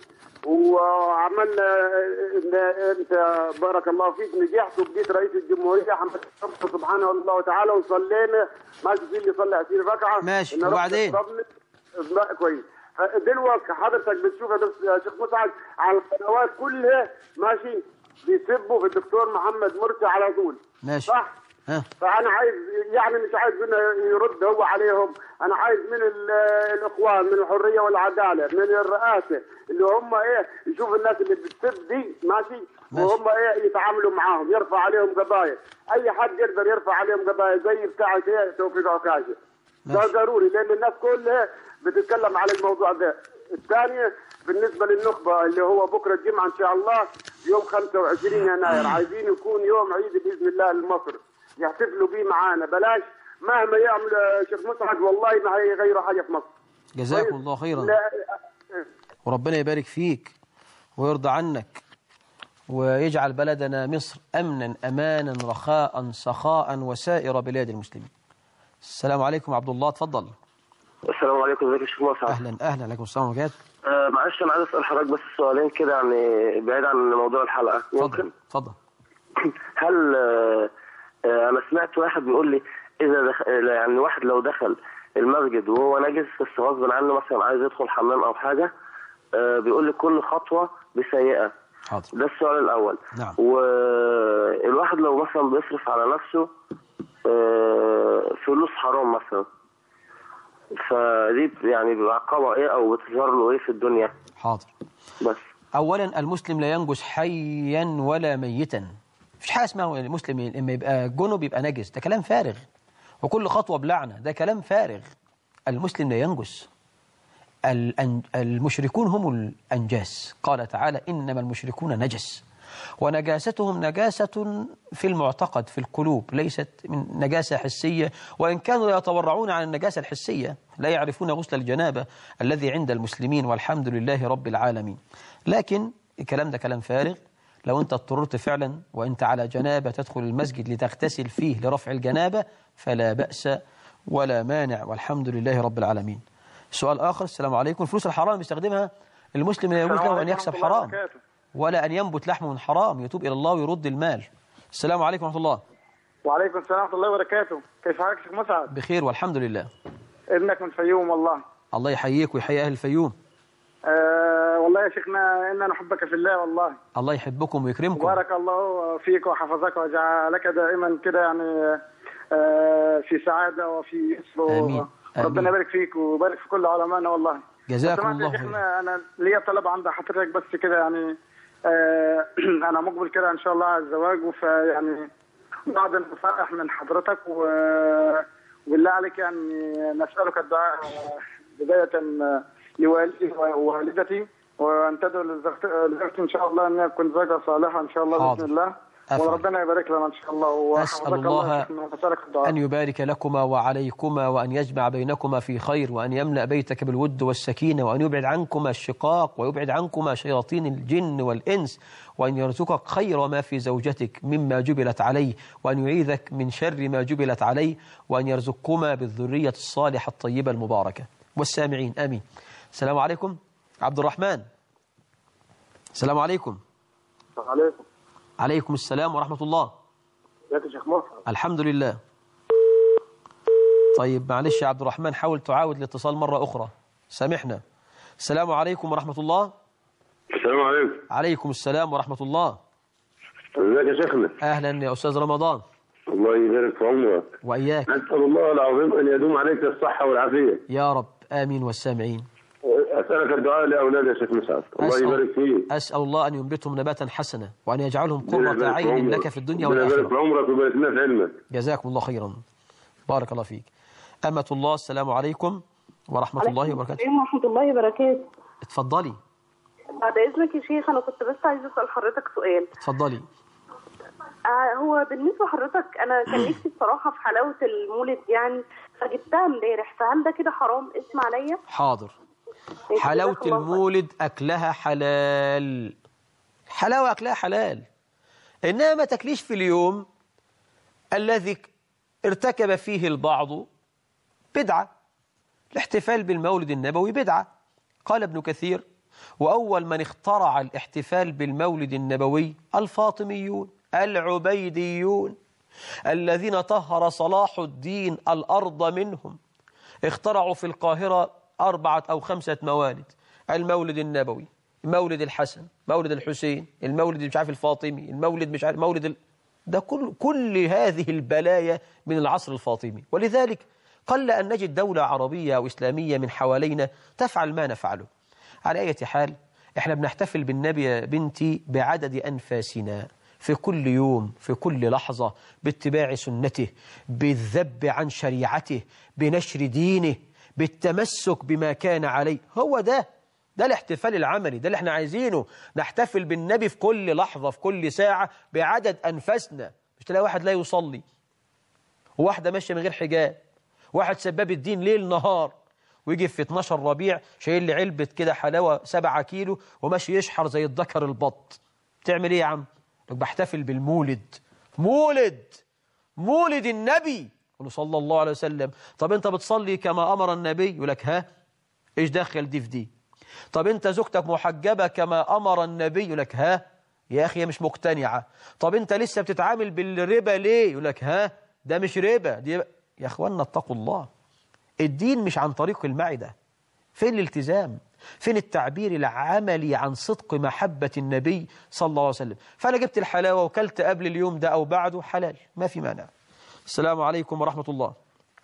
وعملنا انت بارك الله فيك نجحت وبقيت رئيس الجمهوريه، حمد الله سبحانه وتعالى وصلينا ماشي في اللي صلى 20 ركعه ماشي. وبعدين كويس. دلوقتي حضرتك بتشوف يا شيخ مسعد على القنوات كلها ماشي بيسبوا في الدكتور محمد مرسي على طول. ماشي. صح؟ فأنا عايز يعني مش عايز منه يرد هو عليهم، أنا عايز من الإخوان من الحرية والعدالة من الرئاسة اللي هم إيه يشوف الناس اللي بتسب دي ماشي وهم إيه يتعاملوا معاهم، يرفع عليهم قضايا، أي حد يقدر يرفع عليهم قضايا زي بتاع توفيق عكاشة. ده ضروري لأن الناس كلها بتتكلم على الموضوع ده. الثانية بالنسبة للنخبة اللي هو بكرة الجمعة إن شاء الله يوم 25 يناير، عايزين يكون يوم عيد بإذن الله لمصر يحتفلوا بيه معانا، بلاش مهما يعمل شيخ مسعد والله ما هيغيروا حاجة في مصر. جزاكم الله خيرا. وربنا يبارك فيك ويرضى عنك ويجعل بلدنا مصر أمنا أمانا رخاء سخاء وسائر بلاد المسلمين. السلام عليكم عبد الله، تفضل. السلام عليكم، ازيك يا شيخ مسعد؟ أهلا أهلا. عليكم السلام ورحمة الله. معلش أنا عايز أسأل حضرتك بس سؤالين كده يعني بعيد عن موضوع الحلقة. ممكن؟ اتفضل. هل أنا سمعت واحد بيقول لي إذا يعني واحد لو دخل المسجد وهو نجس بس غصب عنه مثلا عايز يدخل حمام أو حاجة، بيقول لي كل خطوة بسيئة. حاضر. ده السؤال الأول. نعم. والواحد لو مثلا بيصرف على نفسه فلوس حرام مثلا، فدي يعني بيبقى عقابها ايه او بتظهر له ايه في الدنيا؟ حاضر. بس اولا المسلم لا ينجس حيا ولا ميتا، مفيش حاجه اسمها المسلم لما يبقى جنب يبقى نجس، ده كلام فارغ. وكل خطوه بلعنه، ده كلام فارغ. المسلم لا ينجس. المشركون هم الانجاس، قال تعالى انما المشركون نجس، ونجاستهم نجاسة في المعتقد في القلوب، ليست من نجاسة حسية، وإن كانوا لا يتورعون عن النجاسة الحسية، لا يعرفون غسل الجنابة الذي عند المسلمين والحمد لله رب العالمين. لكن الكلام ده كلام فارغ. لو أنت اضطررت فعلا وأنت على جنابة تدخل المسجد لتغتسل فيه لرفع الجنابة فلا بأس ولا مانع والحمد لله رب العالمين. سؤال آخر. السلام عليكم. الفلوس الحرام يستخدمها المسلم لا يجوز له أن يكسب حرام ولا أن ينبت لحم من حرام، يتوب إلى الله ويرد المال. السلام عليكم ورحمة الله. وعليكم السلام ورحمة الله وبركاته. كيف حالك شيخ مسعد؟ بخير والحمد لله. ابنك من الفيوم والله. الله يحييك ويحيي أهل الفيوم. والله يا شيخنا إننا نحبك في الله والله. الله يحبكم ويكرمكم. بارك الله فيك وحفظك وجعلك دائما كده يعني في سعادة وفي يسر. آمين. ربنا يبارك فيك ويبارك في كل علمائنا والله. جزاكم الله خير. أنا ليا طلب عند حضرتك بس كده يعني أنا مقبل كده إن شاء الله على الزواج، وفيعني بعض النصائح من حضرتك وبالله عليك يعني نسألك الدعاء بداية لوالدي ووالدتي وأن تدعو لزوجتي إن شاء الله أن تكون زوجة صالحة إن شاء الله حاضر. بإذن الله. أفعل. وربنا يبارك لنا إن شاء الله. أسأل الله أن يبارك لكما وعليكما، وأن يجمع بينكما في خير، وأن يملأ بيتك بالود والسكينة، وأن يبعد عنكما الشقاق، ويبعد عنكما شياطين الجن والإنس، وأن يرزقك خير ما في زوجتك مما جبلت عليه، وأن يعيذك من شر ما جبلت عليه، وأن يرزقكما بالذرية الصالحة الطيبة المباركة. والسامعين آمين. السلام عليكم. عبد الرحمن. السلام عليكم. السلام عليكم. عليكم السلام ورحمة الله. ازيك يا شيخ مصعب؟ الحمد لله. طيب معلش يا عبد الرحمن، حاول تعاود الاتصال مرة أخرى، سامحنا. السلام عليكم ورحمة الله. السلام عليكم. عليكم السلام ورحمة الله. ازيك يا شيخنا؟ أهلا يا أستاذ رمضان. الله يبارك في عمرك. وإياك. نسأل الله العظيم أن يدوم عليك الصحة والعافية يا رب آمين والسامعين. أسألك الدعاء لأولاد يا شيخ مسعد. الله يبارك فيك. أسأل الله أن ينبتهم نباتا حسنا، وأن يجعلهم قرة عين لك في الدنيا والآخرة. يبارك في عمرك ويبارك لنا في علمك. جزاكم الله خيرا. بارك الله فيك. أمة الله، السلام عليكم ورحمة الله وبركاته. ورحمة الله وبركاته. اتفضلي. بعد إذنك يا شيخ، أنا كنت بس عايزة أسأل حضرتك سؤال. اتفضلي. هو بالنسبة لحضرتك أنا كان نفسي بصراحة في حلاوة المولد يعني، فجبتها امبارح، فهل ده كده حرام؟ اسمع عليا. حاضر. حلاوة المولد أكلها حلال، حلاوة أكلها حلال، إنما ما تكليش في اليوم الذي ارتكب فيه البعض بدعة. الاحتفال بالمولد النبوي بدعة. قال ابن كثير: وأول من اخترع الاحتفال بالمولد النبوي الفاطميون العبيديون الذين طهر صلاح الدين الأرض منهم. اخترعوا في القاهرة 4 أو 5 موالد: المولد النبوي، مولد الحسن، مولد الحسين، المولد مش عارف الفاطمي، المولد مش عارف مولد ده كل هذه البلايا من العصر الفاطمي. ولذلك قل أن نجد دولة عربية أو إسلامية من حوالينا تفعل ما نفعله. على أي حال، احنا بنحتفل بالنبي يا بنتي بعدد أنفاسنا، في كل يوم، في كل لحظة، باتباع سنته، بالذب عن شريعته، بنشر دينه، بالتمسك بما كان عليه. هو ده الاحتفال العملي، ده اللي احنا عايزينه. نحتفل بالنبي في كل لحظة، في كل ساعة، بعدد أنفاسنا. مش تلاقي واحد لا يصلي، وواحدة ماشية من غير حجاب، واحد سباب الدين ليل نهار، ويجي في 12 ربيع شايل لي علبة كده حلاوة 7 كيلو وماشي يشحر زي الذكر البط. تعمل ايه يا عم؟ بحتفل بالمولد. مولد النبي صلى الله عليه وسلم. طب انت بتصلي كما أمر النبي؟ يقول لك ها، ايش دخل دي في دي؟ طب انت زوجتك محجبة كما أمر النبي؟ يقول لك ها، يا أخي مش مقتنعة. طب انت لسه بتتعامل بالربا ليه؟ يقول لك ها، ده مش ربا دي. يا اخوانا اتقوا الله. الدين مش عن طريق المعدة. فين الالتزام؟ فين التعبير العملي عن صدق محبة النبي صلى الله عليه وسلم؟ فأنا جبت الحلاوة وكلت قبل اليوم ده أو بعده، حلال، ما في مانع. السلام عليكم ورحمة الله.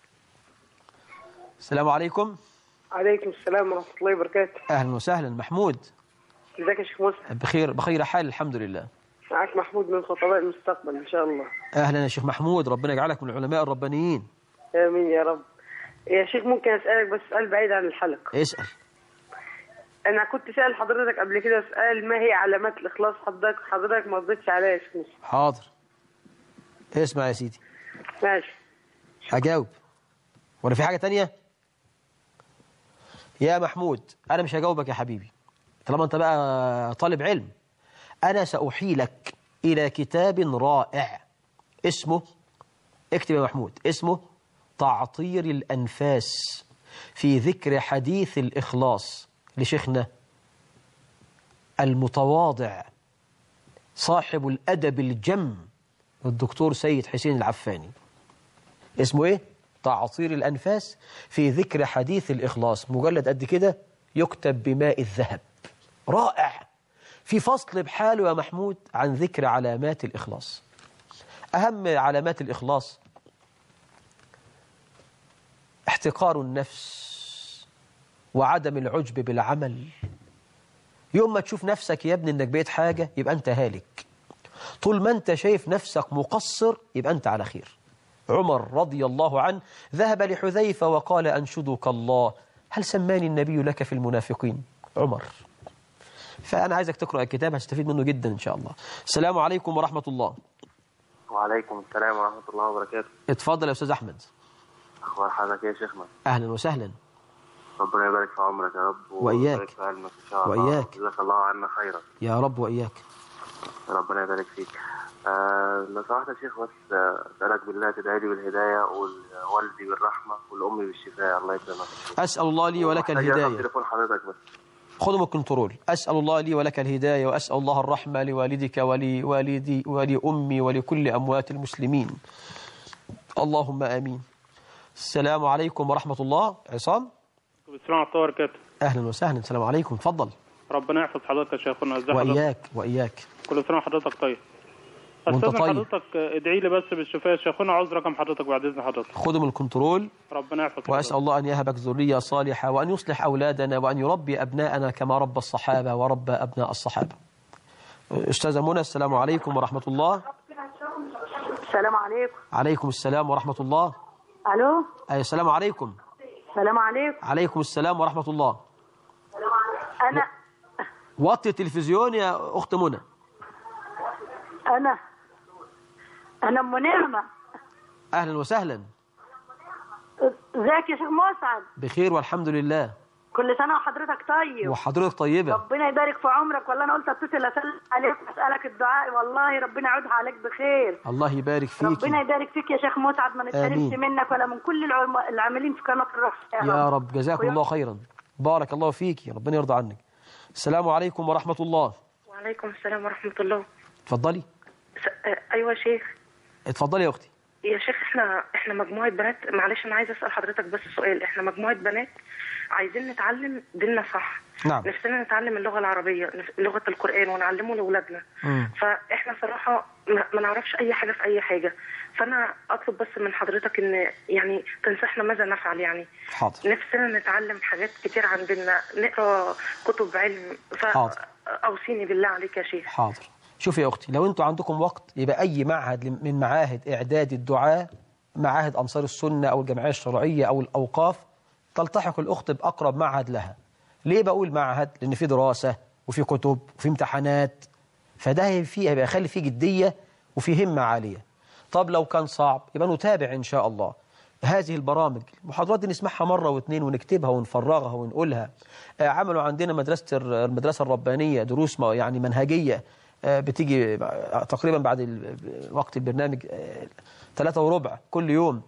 السلام عليكم. عليكم السلام ورحمة الله وبركاته. أهلا وسهلا. محمود. ازيك يا شيخ مسعد؟ بخير حال الحمد لله. معك محمود من خطباء المستقبل إن شاء الله. أهلا يا شيخ محمود، ربنا يجعلك من العلماء الربانيين. آمين يا رب. يا شيخ ممكن أسألك بس سؤال بعيد عن الحلقة؟ اسأل. أنا كنت سأل حضرتك قبل كده سؤال: ما هي علامات الإخلاص؟ حضرتك ما ردتش عليا يا شيخ مسعد. حاضر، اسمع يا سيدي. ماشي. هجاوب ولا في حاجة تانية؟ يا محمود أنا مش هجاوبك يا حبيبي طالما أنت بقى طالب علم. أنا سأحيلك إلى كتاب رائع اسمه، اكتب يا محمود، اسمه تعطير الأنفاس في ذكر حديث الإخلاص لشيخنا المتواضع صاحب الأدب الجم الدكتور سيد حسين العفاني. اسمه إيه؟ تعطير الأنفاس في ذكر حديث الإخلاص. مجلد قد كده، يكتب بماء الذهب، رائع. في فصل بحاله يا محمود عن ذكر علامات الإخلاص. أهم علامات الإخلاص: احتقار النفس وعدم العجب بالعمل. يوم ما تشوف نفسك يا ابني انك بقيت حاجة يبقى انت هالك. طول ما انت شايف نفسك مقصر يبقى انت على خير. عمر رضي الله عنه ذهب لحذيفة وقال: أنشدك الله، هل سماني النبي لك في المنافقين؟ عمر فأنا عايزك تقرأ الكتاب، هتستفيد منه جدا إن شاء الله. السلام عليكم ورحمة الله. وعليكم السلام ورحمة الله وبركاته. اتفضل يا أستاذ أحمد. أخبار حضرتك يا شيخنا؟ أهلا وسهلا. ربنا يبارك في عمرك يا رب وإياك. في علمك إن شاء الله. وإياك. جزاك الله عنا خيرا. يا رب وإياك. ربنا يبارك فيك. لو سمحت يا شيخ بس أسألك بالله تدعي لي بالهداية ووالدي بالرحمة والأم بالشفاء. الله يكرمك. أسأل الله لي ولك الهداية. تليفون حضرتك بس. خذوا من الكنترول. أسأل الله لي ولك الهداية، وأسأل الله الرحمة لوالدك ولوالدي ولأمي ولكل أموات المسلمين. اللهم آمين. السلام عليكم ورحمة الله. عصام. السلام عليكم وبركاته. أهلا وسهلا. السلام عليكم. تفضل. ربنا يحفظ حضرتك يا شيخنا. ازي حضرتك؟ وإياك وإياك. كل سنة وحضرتك طيب. وانت استاذن طيب. حضرتك ادعي لي بس بالشفاء يا شيخنا. عاوز رقم حضرتك بعد اذن حضرتك. خذوا من الكنترول. ربنا يحفظ حضرتك. وأسأل الله أن يهبك ذرية صالحة، وأن يصلح أولادنا، وأن يربي أبناءنا كما ربى الصحابة وربى أبناء الصحابة. أستاذة منى، السلام عليكم ورحمة الله. السلام عليكم. عليكم السلام ورحمة الله. الو. السلام عليكم. السلام عليكم. عليكم السلام ورحمة الله. انا وطي التلفزيون يا أخت منى. انا ام نعمة. أهلا وسهلا. ازيك يا شيخ مسعد؟ بخير والحمد لله. كل سنة وحضرتك طيب. وحضرتك طيبة. ربنا يبارك في عمرك. والله انا قلت اتصل اسلم عليك واسالك الدعاء. والله ربنا يعودها عليك بخير. الله يبارك فيك. ربنا يبارك فيك يا شيخ مسعد. ما نتحرمش منك ولا من كل العاملين في قناة الرحمة يا رب. جزاكم الله خيرا. بارك الله فيك. ربنا يرضى عنك. السلام عليكم ورحمة الله. وعليكم السلام ورحمة الله. اتفضلي. ايوه يا شيخ. اتفضلي يا اختي. يا شيخ احنا مجموعة بنات. معلش انا عايزه اسال حضرتك بس سؤال. احنا مجموعة بنات عايزين نتعلم ديننا صح. نعم. نفسنا نتعلم اللغة العربية، لغة القرآن، ونعلمه لاولادنا. فاحنا صراحة ما نعرفش اي حاجة في اي حاجة. فانا اطلب بس من حضرتك ان يعني تنصحنا ماذا نفعل يعني. حاضر. نفسنا نتعلم حاجات كتير عندنا، نقرا كتب علم. حاضر. اوصيني بالله عليك يا شيخ. حاضر. شوفي يا أختي، لو أنتوا عندكم وقت يبقى أي معهد من معاهد إعداد الدعاء، معاهد أنصار السنة أو الجمعية الشرعية أو الأوقاف، تلتحق الأخت بأقرب معهد لها. ليه بقول معهد؟ لأن في دراسة وفي كتب وفي امتحانات، فده هيبقى يخلي فيه جدية وفي همة عالية. طب لو كان صعب يبقى نتابع إن شاء الله هذه البرامج. المحاضرات دي نسمعها مرة واثنين ونكتبها ونفرغها ونقولها. عملوا عندنا المدرسة الربانية دروس يعني منهجية، بتيجي تقريبا بعد وقت البرنامج 3:15 كل يوم.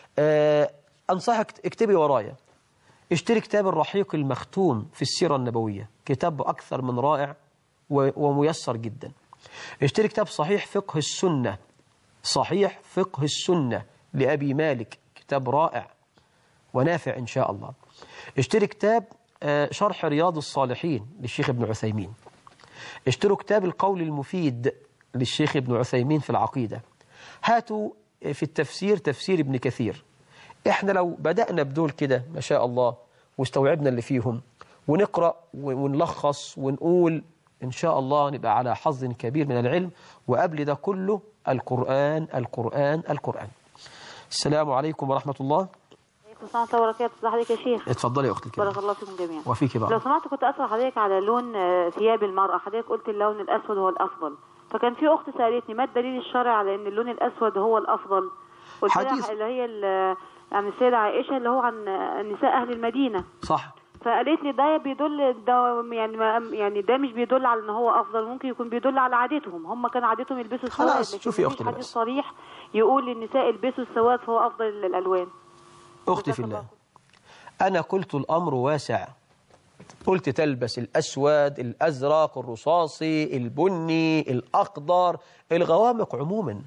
أنصحك اكتبي ورايا. اشتري كتاب الرحيق المختوم في السيرة النبوية، كتاب أكثر من رائع وميسر جدا. اشتري كتاب صحيح فقه السنة، صحيح فقه السنة لأبي مالك، كتاب رائع ونافع إن شاء الله. اشتري كتاب شرح رياض الصالحين للشيخ ابن عثيمين. اشتروا كتاب القول المفيد للشيخ ابن عثيمين في العقيدة. هاتوا في التفسير تفسير ابن كثير. احنا لو بدأنا بدول كده ما شاء الله واستوعبنا اللي فيهم ونقرأ ونلخص ونقول إن شاء الله نبقى على حظ كبير من العلم. وقبل ده كله القرآن القرآن القرآن. السلام عليكم ورحمة الله. السلام عليكم وبركاته. ازي حضرتك يا شيخ؟ اتفضلي يا اختي الكريمه. بارك الله فيكم جميعا. وفيكي بقى. لو سمحت كنت اسال حضرتك على لون ثياب المرأة. حضرتك قلت اللون الاسود هو الافضل، فكان في اخت سالتني ما الدليل الشرعي على ان اللون الاسود هو الافضل؟ قلت لها اللي هي عن السيدة عائشة اللي هو عن نساء اهل المدينة. صح. فقالت لي ده بيدل ده يعني ده مش بيدل على ان هو افضل، ممكن يكون بيدل على عادتهم. هم كانوا عادتهم يلبسوا السواد. خلاص شوفي يا اختي حديث صريح يقول للنساء البسوا السواد فهو افضل الالوان. اختي في الله، أنا قلت الأمر واسع. قلت تلبس الأسود، الأزرق، الرصاصي، البني، الأخضر، الغوامق عموما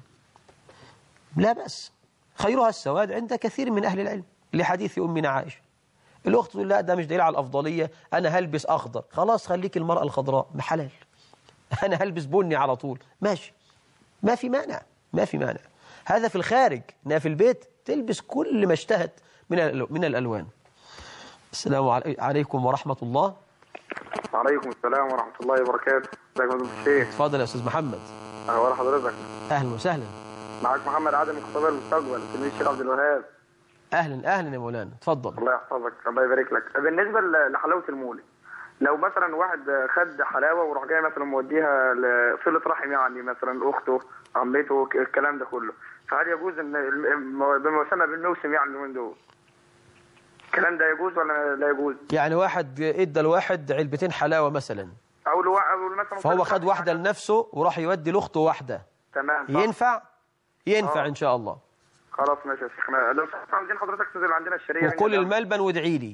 لا بأس. خيرها السواد عند كثير من أهل العلم لحديث أمنا عائشة. الأخت تقول لا ده مش دليل على الأفضلية، أنا هلبس أخضر. خلاص خليك المرأة الخضراء حلال. أنا هلبس بني على طول ماشي، ما في مانع، ما في مانع. هذا في الخارج. إنها في البيت تلبس كل ما اشتهت من الألوان. السلام عليكم ورحمة الله. وعليكم السلام ورحمة الله وبركاته. ازيك يا فضيلة الشيخ؟ اتفضل يا أستاذ محمد. أخبار حضرتك؟ أهلا وسهلا. معاك محمد عادل من خطاب المستقبل، تلميذ الشيخ عبد الوهاب. أهلا أهلا يا مولانا، اتفضل. الله يحفظك، الله يبارك لك. بالنسبة لحلاوة المولد، لو مثلا واحد خد حلاوه وراح جاي مثلا موديها لصله رحم، يعني مثلا اخته عمته الكلام ده كله، فهل يجوز ان بما يسمى بالموسم يعني من دول الكلام ده يجوز ولا لا يجوز؟ يعني واحد ادى لواحد علبتين حلاوه مثلا، او مثلا فهو خد واحده لنفسه وراح يودي لاخته واحده، تمام ينفع ان شاء الله. خلاص ماشي يا شيخنا، لو عاوزين حضرتك تنزل عندنا الشريعه وكل الملبن وادعي لي.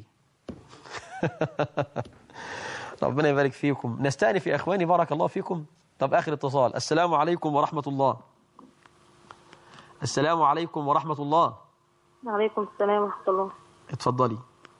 ربنا يبارك فيكم. نستأنف يا اخواني، بارك الله فيكم. طب اخر اتصال. السلام عليكم ورحمه الله. السلام عليكم ورحمه الله. وعليكم السلام ورحمه الله. اتفضلي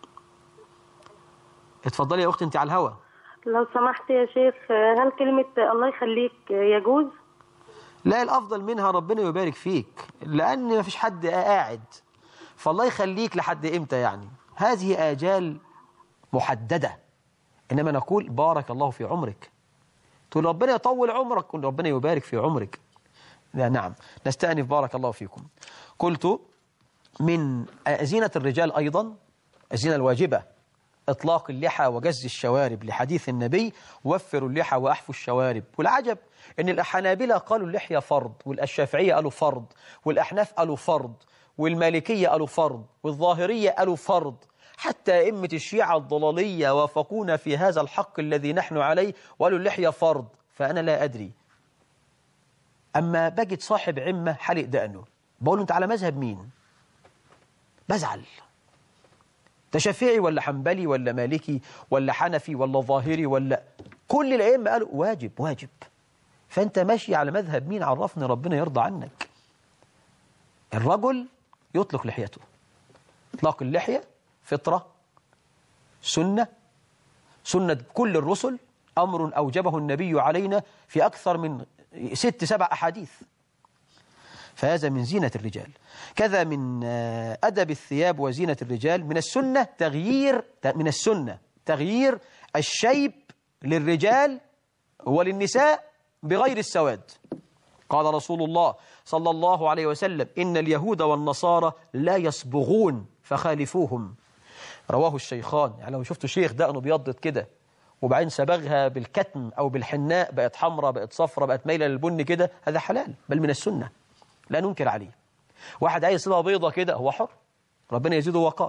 يا اختي، انت على الهوا. لو سمحت يا شيخ، هل كلمه الله يخليك يجوز؟ لا، الافضل منها ربنا يبارك فيك، لان ما فيش حد قاعد، فالله يخليك لحد امتى يعني؟ هذه آجال محددة، إنما نقول بارك الله في عمرك. تقول ربنا يطول عمرك، قل ربنا يبارك في عمرك. نعم. نستأنف بارك الله فيكم. قلت من زينة الرجال أيضا الزينة الواجبة إطلاق اللحى وجز الشوارب، لحديث النبي وفروا اللحى وأحفوا الشوارب. والعجب إن الحنابلة قالوا اللحية فرض، والشافعية قالوا فرض، والأحناف قالوا فرض، والمالكية قالوا فرض، والظاهرية قالوا فرض، حتى أئمة الشيعة الضلالية وافقونا في هذا الحق الذي نحن عليه وقالوا اللحية فرض. فأنا لا أدري. أما بجد صاحب عمة حلق دقنه، بقول له أنت على مذهب مين؟ بزعل. ده شافعي ولا حنبلي ولا مالكي ولا حنفي ولا ظاهري ولا كل الأئمة قالوا واجب. فأنت ماشي على مذهب مين؟ عرفني، ربنا يرضى عنك. الرجل يطلق لحيته. إطلاق اللحية فطرة، سنة كل الرسل، أمر أوجبه النبي علينا في أكثر من 6-7 أحاديث. فهذا من زينة الرجال. كذا من أدب الثياب وزينة الرجال من السنة تغيير الشيب للرجال وللنساء بغير السواد. قال رسول الله صلى الله عليه وسلم إن اليهود والنصارى لا يصبغون فخالفوهم. رواه الشيخان. يعني لو شفتوا شيخ دقنه بيضت كده وبعدين صبغها بالكتم أو بالحناء، بقت حمراء، بقت صفراء، بقت مايلة للبن كده، هذا حلال بل من السنة، لا ننكر عليه. واحد عايز يصبغها بيضة كده هو حر، ربنا يزيده وقار.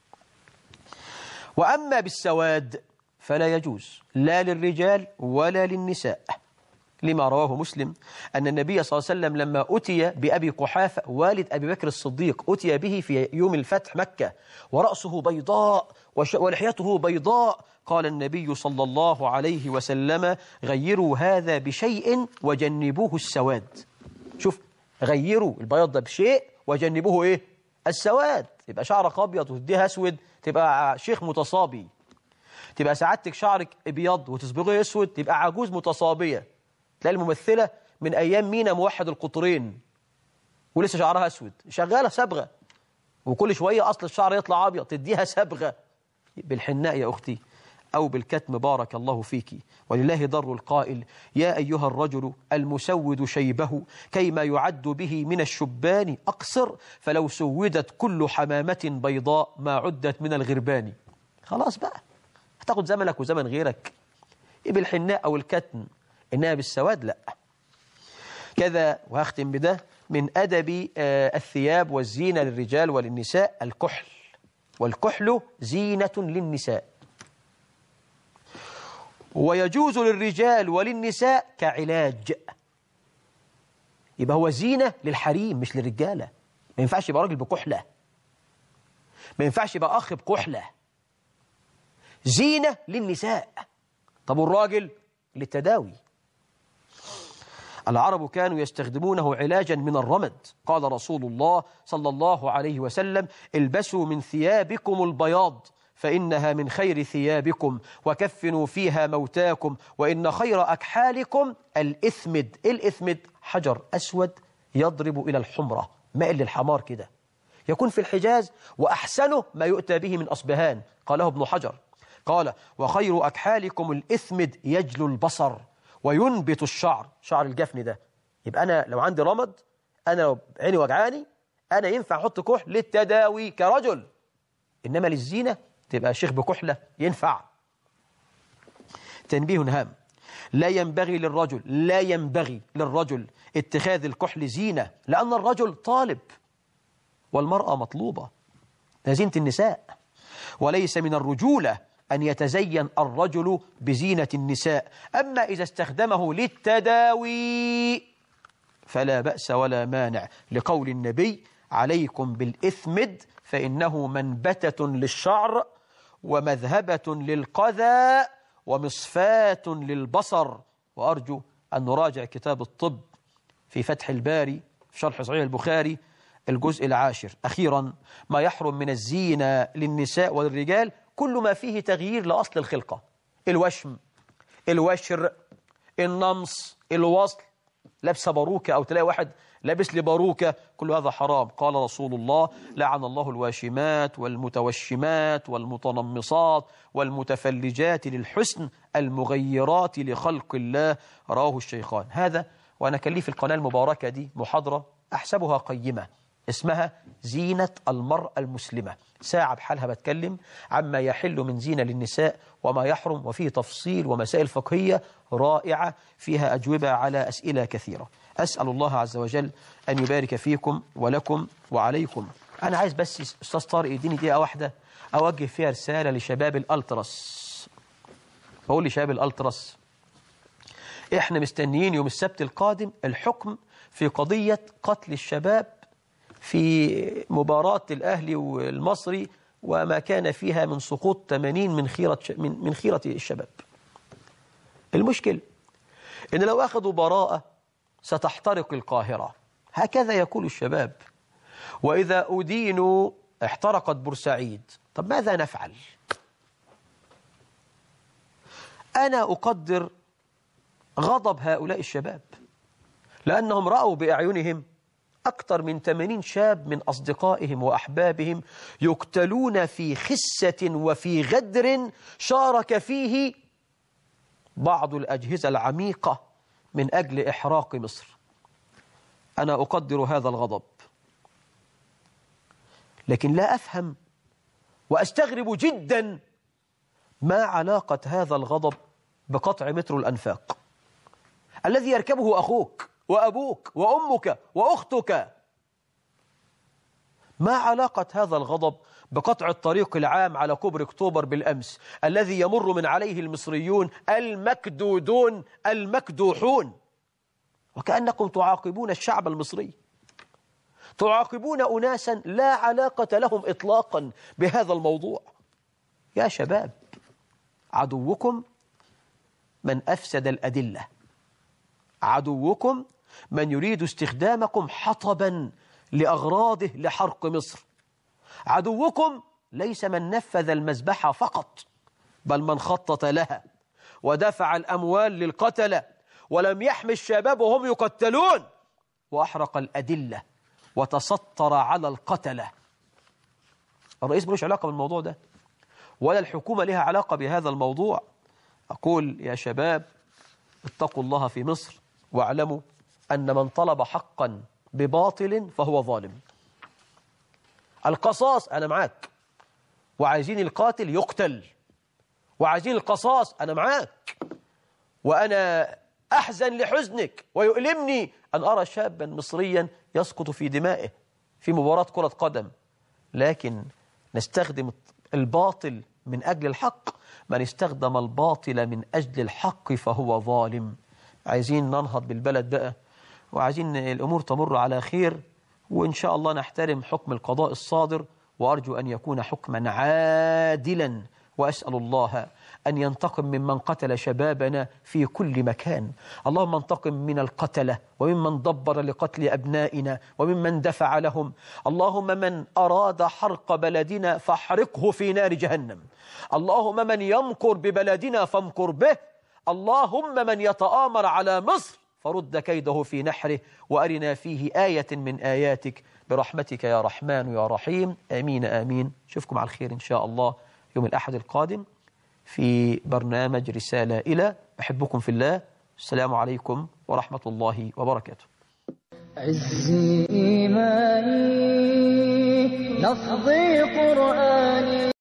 وأما بالسواد فلا يجوز لا للرجال ولا للنساء، لما رواه مسلم أن النبي صلى الله عليه وسلم لما أتي بأبي قحافة والد أبي بكر الصديق، أتي به في يوم الفتح مكة ورأسه بيضاء ولحيته بيضاء، قال النبي صلى الله عليه وسلم غيروا هذا بشيء وجنبوه السواد. شوف، غيروا البياض ده بشيء وجنبوه إيه؟ السواد. يبقى شعرك أبيض وتديها أسود تبقى شيخ متصابي، تبقى سعادتك شعرك أبيض وتصبغه أسود تبقى عجوز متصابية. تلاقي الممثلة من أيام مينا موحد القطرين ولسه شعرها أسود، شغالة صبغة، وكل شوية أصل الشعر يطلع أبيض تديها صبغة بالحناء يا أختي أو بالكتم. بارك الله فيك. ولله ضر القائل يا أيها الرجل المسود شيبه كيما يعد به من الشبان أقصر، فلو سودت كل حمامة بيضاء ما عدت من الغربان. خلاص بقى، هتاخد زمنك وزمن غيرك بالحناء أو الكتم، إنها بالسواد لا. كذا وهختم بده من أدب الثياب والزينة للرجال وللنساء الكحل، والكحل زينة للنساء، ويجوز للرجال وللنساء كعلاج. يبقى هو زينة للحريم مش للرجالة. ما ينفعش يبقى راجل بكحلة، ما ينفعش يبقى أخ بكحلة، زينة للنساء. طب والراجل للتداوي. العرب كانوا يستخدمونه علاجا من الرمد. قال رسول الله صلى الله عليه وسلم البسوا من ثيابكم البياض فإنها من خير ثيابكم، وكفنوا فيها موتاكم، وإن خير أكحالكم الإثمد. الإثمد حجر أسود يضرب إلى الحمرة، مائل للحمار كده، يكون في الحجاز، وأحسنه ما يؤتى به من أصبهان. قاله ابن حجر، قال وخير أكحالكم الإثمد يجلو البصر وينبت الشعر، شعر الجفن ده. يبقى أنا لو عندي رمد، أنا لو عيني وجعاني، أنا ينفع أحط كحل للتداوي كرجل، إنما للزينة تبقى شيخ بكحلة ينفع. تنبيه هام، لا ينبغي للرجل اتخاذ الكحل زينة، لأن الرجل طالب والمرأة مطلوبة، زينة النساء، وليس من الرجولة أن يتزين الرجل بزينة النساء. أما إذا استخدمه للتداوي فلا بأس ولا مانع، لقول النبي: عليكم بالإثمد فإنه منبتة للشعر ومذهبة للقذى ومصفاة للبصر. وأرجو أن نراجع كتاب الطب في فتح الباري في شرح صحيح البخاري الجزء 10. أخيرا، ما يحرم من الزينة للنساء والرجال كل ما فيه تغيير لأصل الخلقة: الوشم، الوشر، النمص، الوصل، لابسه باروكة أو تلاقي واحد لابس لي باروكة، كل هذا حرام. قال رسول الله: لعن الله الواشمات والمتوشمات والمتنمصات والمتفلجات للحسن المغيرات لخلق الله، رواه الشيخان. هذا وأنا كان لي في القناة المباركة دي محاضرة أحسبها قيمة اسمها زينة المرأة المسلمة، ساعة بحالها بتكلم عما يحل من زينة للنساء وما يحرم، وفيه تفصيل ومسائل فقهية رائعة فيها أجوبة على أسئلة كثيرة. أسأل الله عز وجل أن يبارك فيكم ولكم وعليكم. أنا عايز بس أستاذ طارق يديني دقيقة واحدة أوجه فيها رسالة لشباب الألتراس. بقول لشباب الألتراس: إحنا مستنيين يوم السبت القادم الحكم في قضية قتل الشباب في مباراة الأهلي والمصري وما كان فيها من سقوط 80 من خيرة الشباب. المشكل إن لو أخذوا براءة ستحترق القاهرة، هكذا يقول الشباب. وإذا أدينوا احترقت بورسعيد. طب ماذا نفعل؟ أنا أقدر غضب هؤلاء الشباب، لأنهم رأوا بأعينهم أكثر من 80 شاب من أصدقائهم وأحبابهم يقتلون في خسة وفي غدر شارك فيه بعض الأجهزة العميقة من أجل إحراق مصر. أنا أقدر هذا الغضب، لكن لا أفهم وأستغرب جدا ما علاقة هذا الغضب بقطع مترو الأنفاق الذي يركبه أخوك وأبوك وأمك وأختك. ما علاقة هذا الغضب بقطع الطريق العام على كوبري أكتوبر بالأمس الذي يمر من عليه المصريون المكدودون المكدوحون؟ وكأنكم تعاقبون الشعب المصري، تعاقبون أناسا لا علاقة لهم إطلاقا بهذا الموضوع. يا شباب، عدوكم من أفسد الأدلة، عدوكم من يريد استخدامكم حطبا لأغراضه لحرق مصر. عدوكم ليس من نفذ المذبحة فقط، بل من خطط لها ودفع الأموال للقتلة ولم يحمي الشباب وهم يقتلون، وأحرق الأدلة وتسطر على القتلة. الرئيس ملوش علاقة بالموضوع ده، ولا الحكومة لها علاقة بهذا الموضوع. أقول يا شباب: اتقوا الله في مصر، واعلموا أن من طلب حقا بباطل فهو ظالم. القصاص أنا معاك، وعايزين القاتل يقتل، وعايزين القصاص أنا معاك، وأنا أحزن لحزنك ويؤلمني أن أرى شابا مصريا يسقط في دمائه في مباراة كرة قدم. لكن نستخدم الباطل من أجل الحق. من استخدم الباطل من أجل الحق فهو ظالم. عايزين ننهض بالبلد بقى، وعايزين الأمور تمر على خير، وإن شاء الله نحترم حكم القضاء الصادر، وأرجو أن يكون حكما عادلا. وأسأل الله أن ينتقم ممن قتل شبابنا في كل مكان. اللهم انتقم من القتلة وممن دبر لقتل أبنائنا وممن دفع لهم. اللهم من أراد حرق بلدنا فاحرقه في نار جهنم. اللهم من يمكر ببلدنا فامكر به. اللهم من يتآمر على مصر فرد كيده في نحره، وأرنا فيه آية من آياتك برحمتك يا رحمن يا رحيم. آمين آمين. أشوفكم على الخير إن شاء الله يوم الأحد القادم في برنامج رسالة إلى. أحبكم في الله. السلام عليكم ورحمة الله وبركاته. عزي إيماني لفظي قرآني